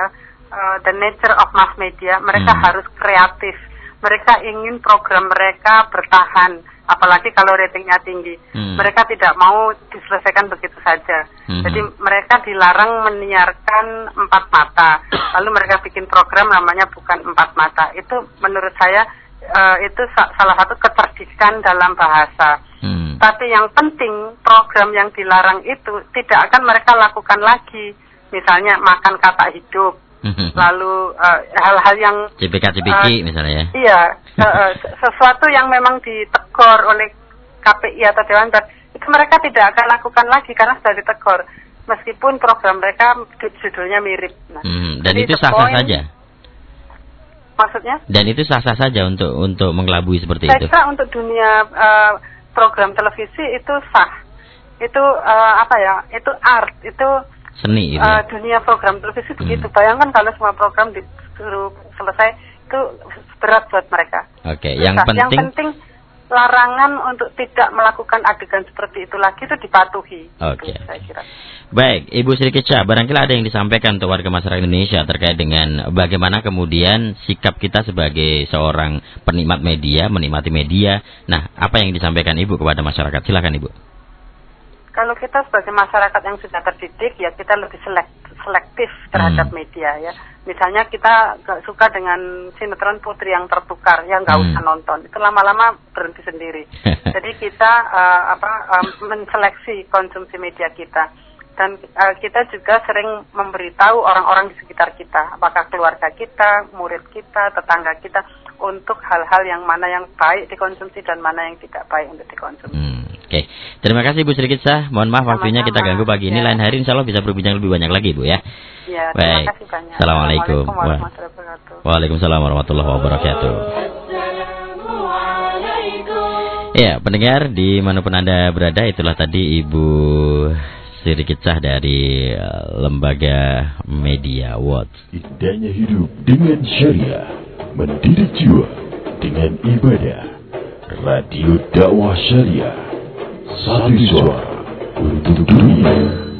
the nature of mass media. Mereka harus kreatif. Mereka ingin program mereka bertahan, apalagi kalau ratingnya tinggi. Mereka tidak mau diselesaikan begitu saja. Jadi mereka dilarang menyiarkan 4 Mata. Lalu mereka bikin program namanya bukan 4 Mata. Itu menurut saya itu salah satu kecerdikan dalam bahasa. Tapi yang penting program yang dilarang itu tidak akan mereka lakukan lagi. Misalnya makan kata hidup. Lalu hal-hal yang CPK misalnya ya. Iya, sesuatu yang memang ditegur oleh KPI atau Dewan Pers itu mereka tidak akan lakukan lagi karena sudah ditegur. Meskipun program mereka judulnya mirip. Dan itu sah-sah saja. Maksudnya? Dan itu sah-sah saja untuk mengelabui seperti itu. Saya kira untuk dunia program televisi itu sah. Itu itu art, itu seni. Dunia program televisi begitu. Bayangkan kalau semua program disuruh selesai, itu berat buat mereka. Oke, yang penting larangan untuk tidak melakukan adegan seperti itu lagi itu dipatuhi. Oke. Saya kira. Baik, Ibu Sri Kecha, barangkali ada yang disampaikan untuk warga masyarakat Indonesia terkait dengan bagaimana kemudian sikap kita sebagai seorang penikmat media, menikmati media. Nah, apa yang disampaikan Ibu kepada masyarakat? Silakan Ibu. Kalau kita sebagai masyarakat yang sudah terdidik, ya kita lebih selektif terhadap media ya. Misalnya kita gak suka dengan sinetron Putri yang Tertukar, ya nggak usah nonton. Itu lama-lama berhenti sendiri. Jadi kita menseleksi konsumsi media kita. Dan kita juga sering memberitahu orang-orang di sekitar kita, apakah keluarga kita, murid kita, tetangga kita, untuk hal-hal yang mana yang baik dikonsumsi dan mana yang tidak baik untuk dikonsumsi. Oke. Terima kasih Bu Sri Kitsah. Mohon maaf waktunya kita ganggu pagi ini. Lain hari insya Allah bisa berbincang lebih banyak lagi Bu ya. Ya, terima kasih banyak. Assalamualaikum warahmatullahi wabarakatuh. Waalaikumsalam warahmatullahi wabarakatuh. Ya, pendengar dimanapun Anda berada, itulah tadi Ibu Sri Kitsah dari Lembaga Media Watch. Indahnya hidup dengan syariah, mendidik jiwa dengan ibadah. Radio Dakwah Syariah, satu suara untuk dunia.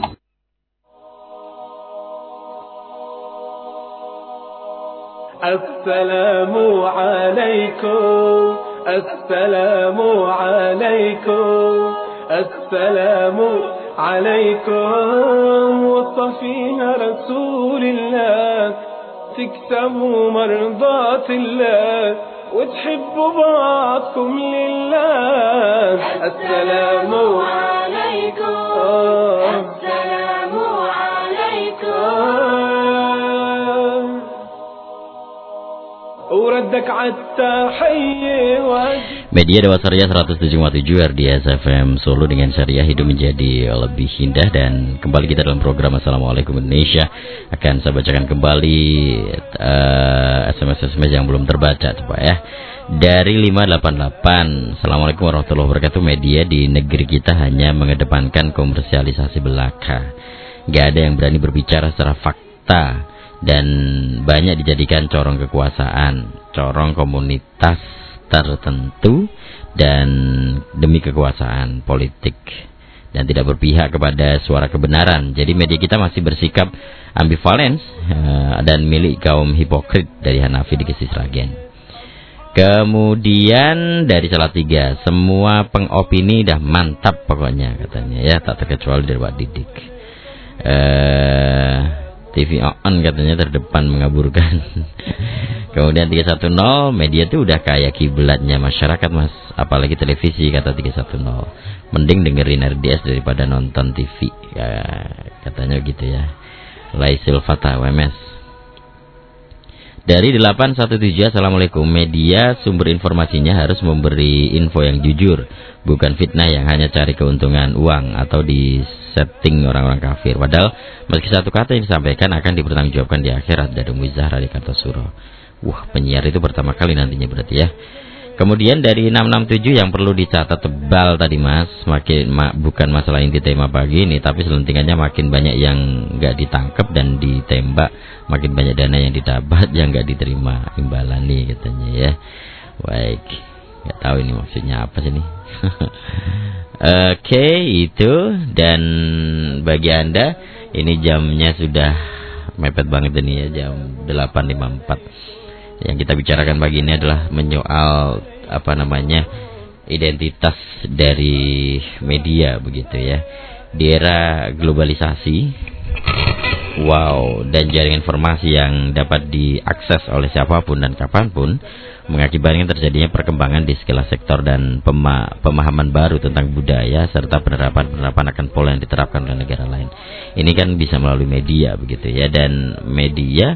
Assalamu alaikum, assalamu alaikum, assalamu عليكم وصفيها رسول الله تكسبوا مرضات الله وتحبوا بعضكم لله السلام عليكم السلام عليكم وردك عالتحية Media Dakwah Syariah 107,7 RDS FM Solo dengan syariah hidup menjadi lebih indah. Dan kembali kita dalam program Assalamualaikum Indonesia. Akan saya bacakan kembali SMS yang belum terbaca coba ya. Dari 588, Assalamualaikum warahmatullahi wabarakatuh. Media di negeri kita hanya mengedepankan komersialisasi belaka. Gak ada yang berani berbicara secara fakta, dan banyak dijadikan corong kekuasaan, corong komunitas tertentu, dan demi kekuasaan politik, dan tidak berpihak kepada suara kebenaran. Jadi media kita masih bersikap ambivalens dan milik kaum hipokrit dari Hanafi di Gesis Sragen. Kemudian dari Salatiga, semua pengopini dah mantap pokoknya katanya ya, tak terkecuali dari Pak Didik. TV on katanya terdepan mengaburkan. Kemudian 310, media itu udah kayak kiblatnya masyarakat mas, apalagi televisi kata 310. Mending dengerin RDS daripada nonton TV ya, katanya gitu ya. Laisil Fatah WMS. Dari 817, Assalamualaikum. Media sumber informasinya harus memberi info yang jujur, bukan fitnah yang hanya cari keuntungan uang atau di setting orang-orang kafir. Padahal meski satu kata yang disampaikan akan dipertanggungjawabkan di akhirat. Dari Muzahra di Kartosuro. Wah, penyiar itu pertama kali nantinya berarti ya. Kemudian dari 667 yang perlu dicatat tebal tadi mas, bukan masalah inti tema pagi ini, tapi selentingannya makin banyak yang nggak ditangkap dan ditembak, makin banyak dana yang didapat yang nggak diterima imbalan nih katanya ya. Baik, nggak tahu ini maksudnya apa sih nih. Oke, itu. Dan bagi Anda ini jamnya sudah mepet banget ini ya, jam 8.54. Yang kita bicarakan pagi ini adalah menyoal identitas dari media begitu ya. Di era globalisasi, dan jaringan informasi yang dapat diakses oleh siapapun dan kapanpun, mengakibatkan terjadinya perkembangan di segala sektor dan pemahaman baru tentang budaya serta penerapan akan pola yang diterapkan oleh negara lain. Ini kan bisa melalui media begitu ya, dan media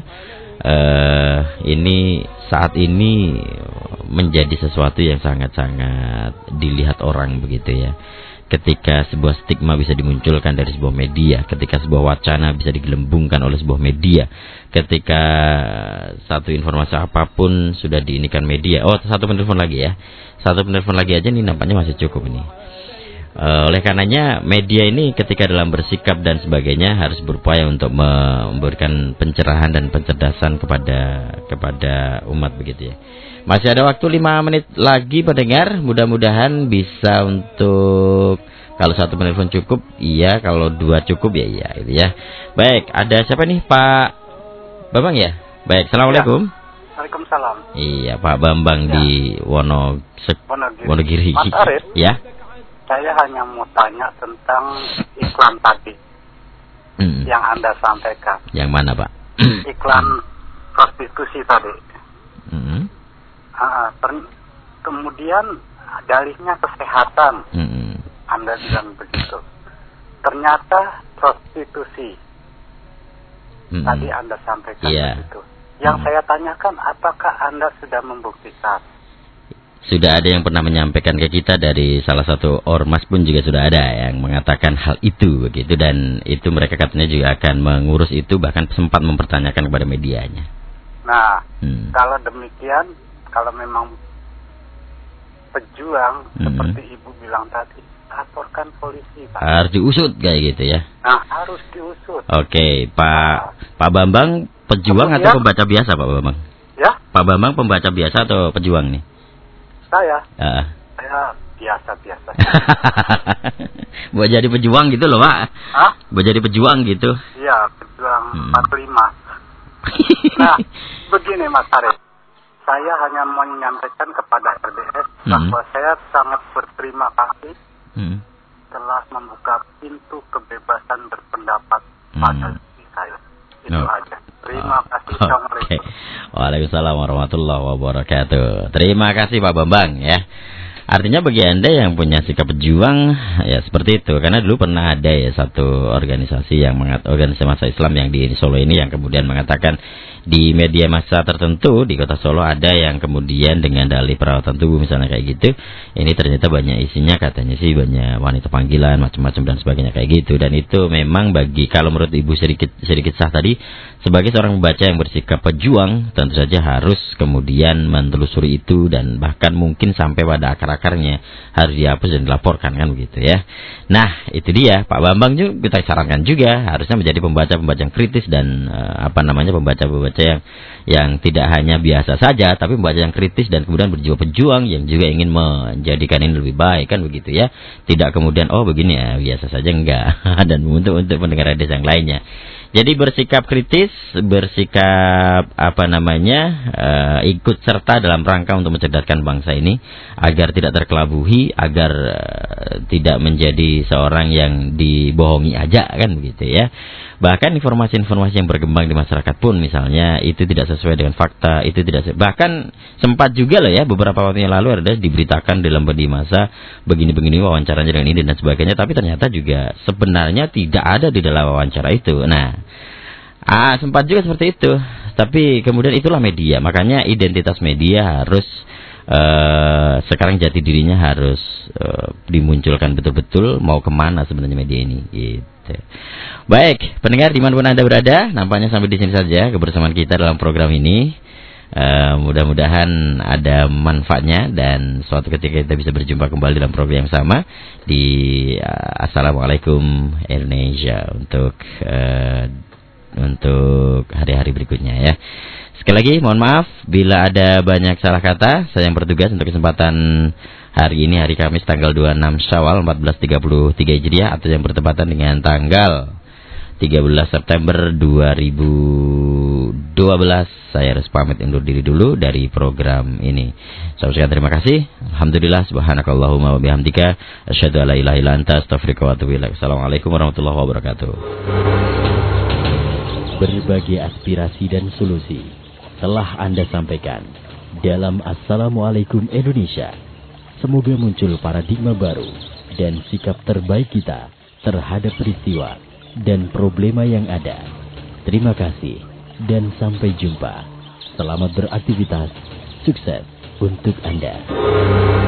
ini saat ini menjadi sesuatu yang sangat-sangat dilihat orang begitu ya. Ketika sebuah stigma bisa dimunculkan dari sebuah media, ketika sebuah wacana bisa digelembungkan oleh sebuah media, ketika satu informasi apapun sudah diinikan media. Satu penelpon lagi ya, satu penelpon lagi aja nih nampaknya masih cukup ini. Oleh karenanya media ini ketika dalam bersikap dan sebagainya harus berupaya untuk memberikan pencerahan dan pencerdasan kepada umat begitu ya. Masih ada waktu 5 menit lagi pendengar, mudah-mudahan bisa untuk kalau satu penelpon cukup iya, kalau 2 cukup ya iya gitu ya. Baik, ada siapa nih Pak Bambang ya? Baik, Assalamualaikum. Waalaikumsalam. Iya, Pak Bambang ya. Di Wonogiri. Mas Arif. Ya. saya hanya mau tanya tentang iklan tadi yang Anda sampaikan. Yang mana, Pak? Iklan prostitusi tadi. Kemudian dalihnya kesehatan. Anda bilang begitu. Ternyata prostitusi. Tadi Anda sampaikan begitu. Yang saya tanyakan, apakah Anda sudah membuktikan? Sudah ada yang pernah menyampaikan ke kita dari salah satu ormas pun juga sudah ada yang mengatakan hal itu begitu, dan itu mereka katanya juga akan mengurus itu, bahkan sempat mempertanyakan kepada medianya. Nah, kalau demikian, kalau memang pejuang seperti Ibu bilang tadi, laporkan polisi, Pak. Harus diusut kayak gitu ya. Nah, harus diusut. Oke, Pak Bambang pejuang atau pembaca biasa, Pak Bambang? Ya? Pak Bambang pembaca biasa atau pejuang nih? Saya biasa-biasa. Buat jadi pejuang gitu loh, Pak. Hah? Buat jadi pejuang gitu. Iya, pejuang 45. Nah, begini Mas Arif. Saya hanya mau menyampaikan kepada RDS bahwa saya sangat berterima kasih telah membuka pintu kebebasan berpendapat pada diri saya. Itu aja. Terima kasih. Assalamualaikum. Waalaikumsalam warahmatullahi wabarakatuh. Terima kasih Pak Bambang ya. Artinya bagi Anda yang punya sikap pejuang ya seperti itu, karena dulu pernah ada ya satu organisasi organisasi massa Islam yang di Solo ini yang kemudian mengatakan di media massa tertentu di Kota Solo ada yang kemudian dengan dalih perawatan tubuh misalnya kayak gitu, ini ternyata banyak isinya katanya sih banyak wanita panggilan macam-macam dan sebagainya kayak gitu, dan itu memang bagi, kalau menurut Ibu sedikit sah tadi, sebagai seorang pembaca yang bersikap pejuang tentu saja harus kemudian menelusuri itu dan bahkan mungkin sampai pada akar-akarnya harus dihapus dan dilaporkan kan begitu ya. Nah itu dia Pak Bambang juga kita sarankan juga harusnya menjadi pembaca-pembaca yang kritis dan pembaca-pembaca yang tidak hanya biasa saja tapi pembaca yang kritis dan kemudian berjiwa pejuang yang juga ingin menjadikan ini lebih baik kan begitu ya. Tidak kemudian begini ya biasa saja enggak dan untuk pendengar radio yang lainnya. Jadi bersikap kritis, bersikap ikut serta dalam rangka untuk mencerdaskan bangsa ini agar tidak terkelabuhi, agar tidak menjadi seorang yang dibohongi aja kan begitu ya. Bahkan informasi-informasi yang berkembang di masyarakat pun misalnya itu tidak sesuai dengan fakta, itu tidak bahkan sempat juga loh ya beberapa waktu yang lalu ada diberitakan dalam media massa begini-begini wawancaranya dengan ini dan sebagainya, tapi ternyata juga sebenarnya tidak ada di dalam wawancara itu. Nah, sempat juga seperti itu, tapi kemudian itulah media, makanya identitas media harus sekarang jati dirinya harus dimunculkan betul-betul mau kemana sebenarnya media ini gitu. Baik, pendengar dimanapun Anda berada, nampaknya sampai di sini saja kebersamaan kita dalam program ini. Mudah-mudahan ada manfaatnya dan suatu ketika kita bisa berjumpa kembali dalam program yang sama di Assalamualaikum Indonesia untuk hari-hari berikutnya ya. Sekali lagi mohon maaf bila ada banyak salah kata. Saya yang bertugas untuk kesempatan hari ini, hari Kamis tanggal 26 Syawal 1433 Hijriah atau yang bertepatan dengan tanggal 13 September 2012. Saya harus pamit undur diri dulu dari program ini. Saya ucapkan terima kasih. Alhamdulillah subhanakallahumma wa bihamdika asyhadu an la ilaha illa anta astaghfiruka wa atubu ilaik. Assalamualaikum warahmatullahi wabarakatuh. Berbagai aspirasi dan solusi telah Anda sampaikan dalam Assalamualaikum Indonesia. Semoga muncul paradigma baru dan sikap terbaik kita terhadap peristiwa dan problema yang ada. Terima kasih dan sampai jumpa. Selamat beraktivitas. Sukses untuk Anda.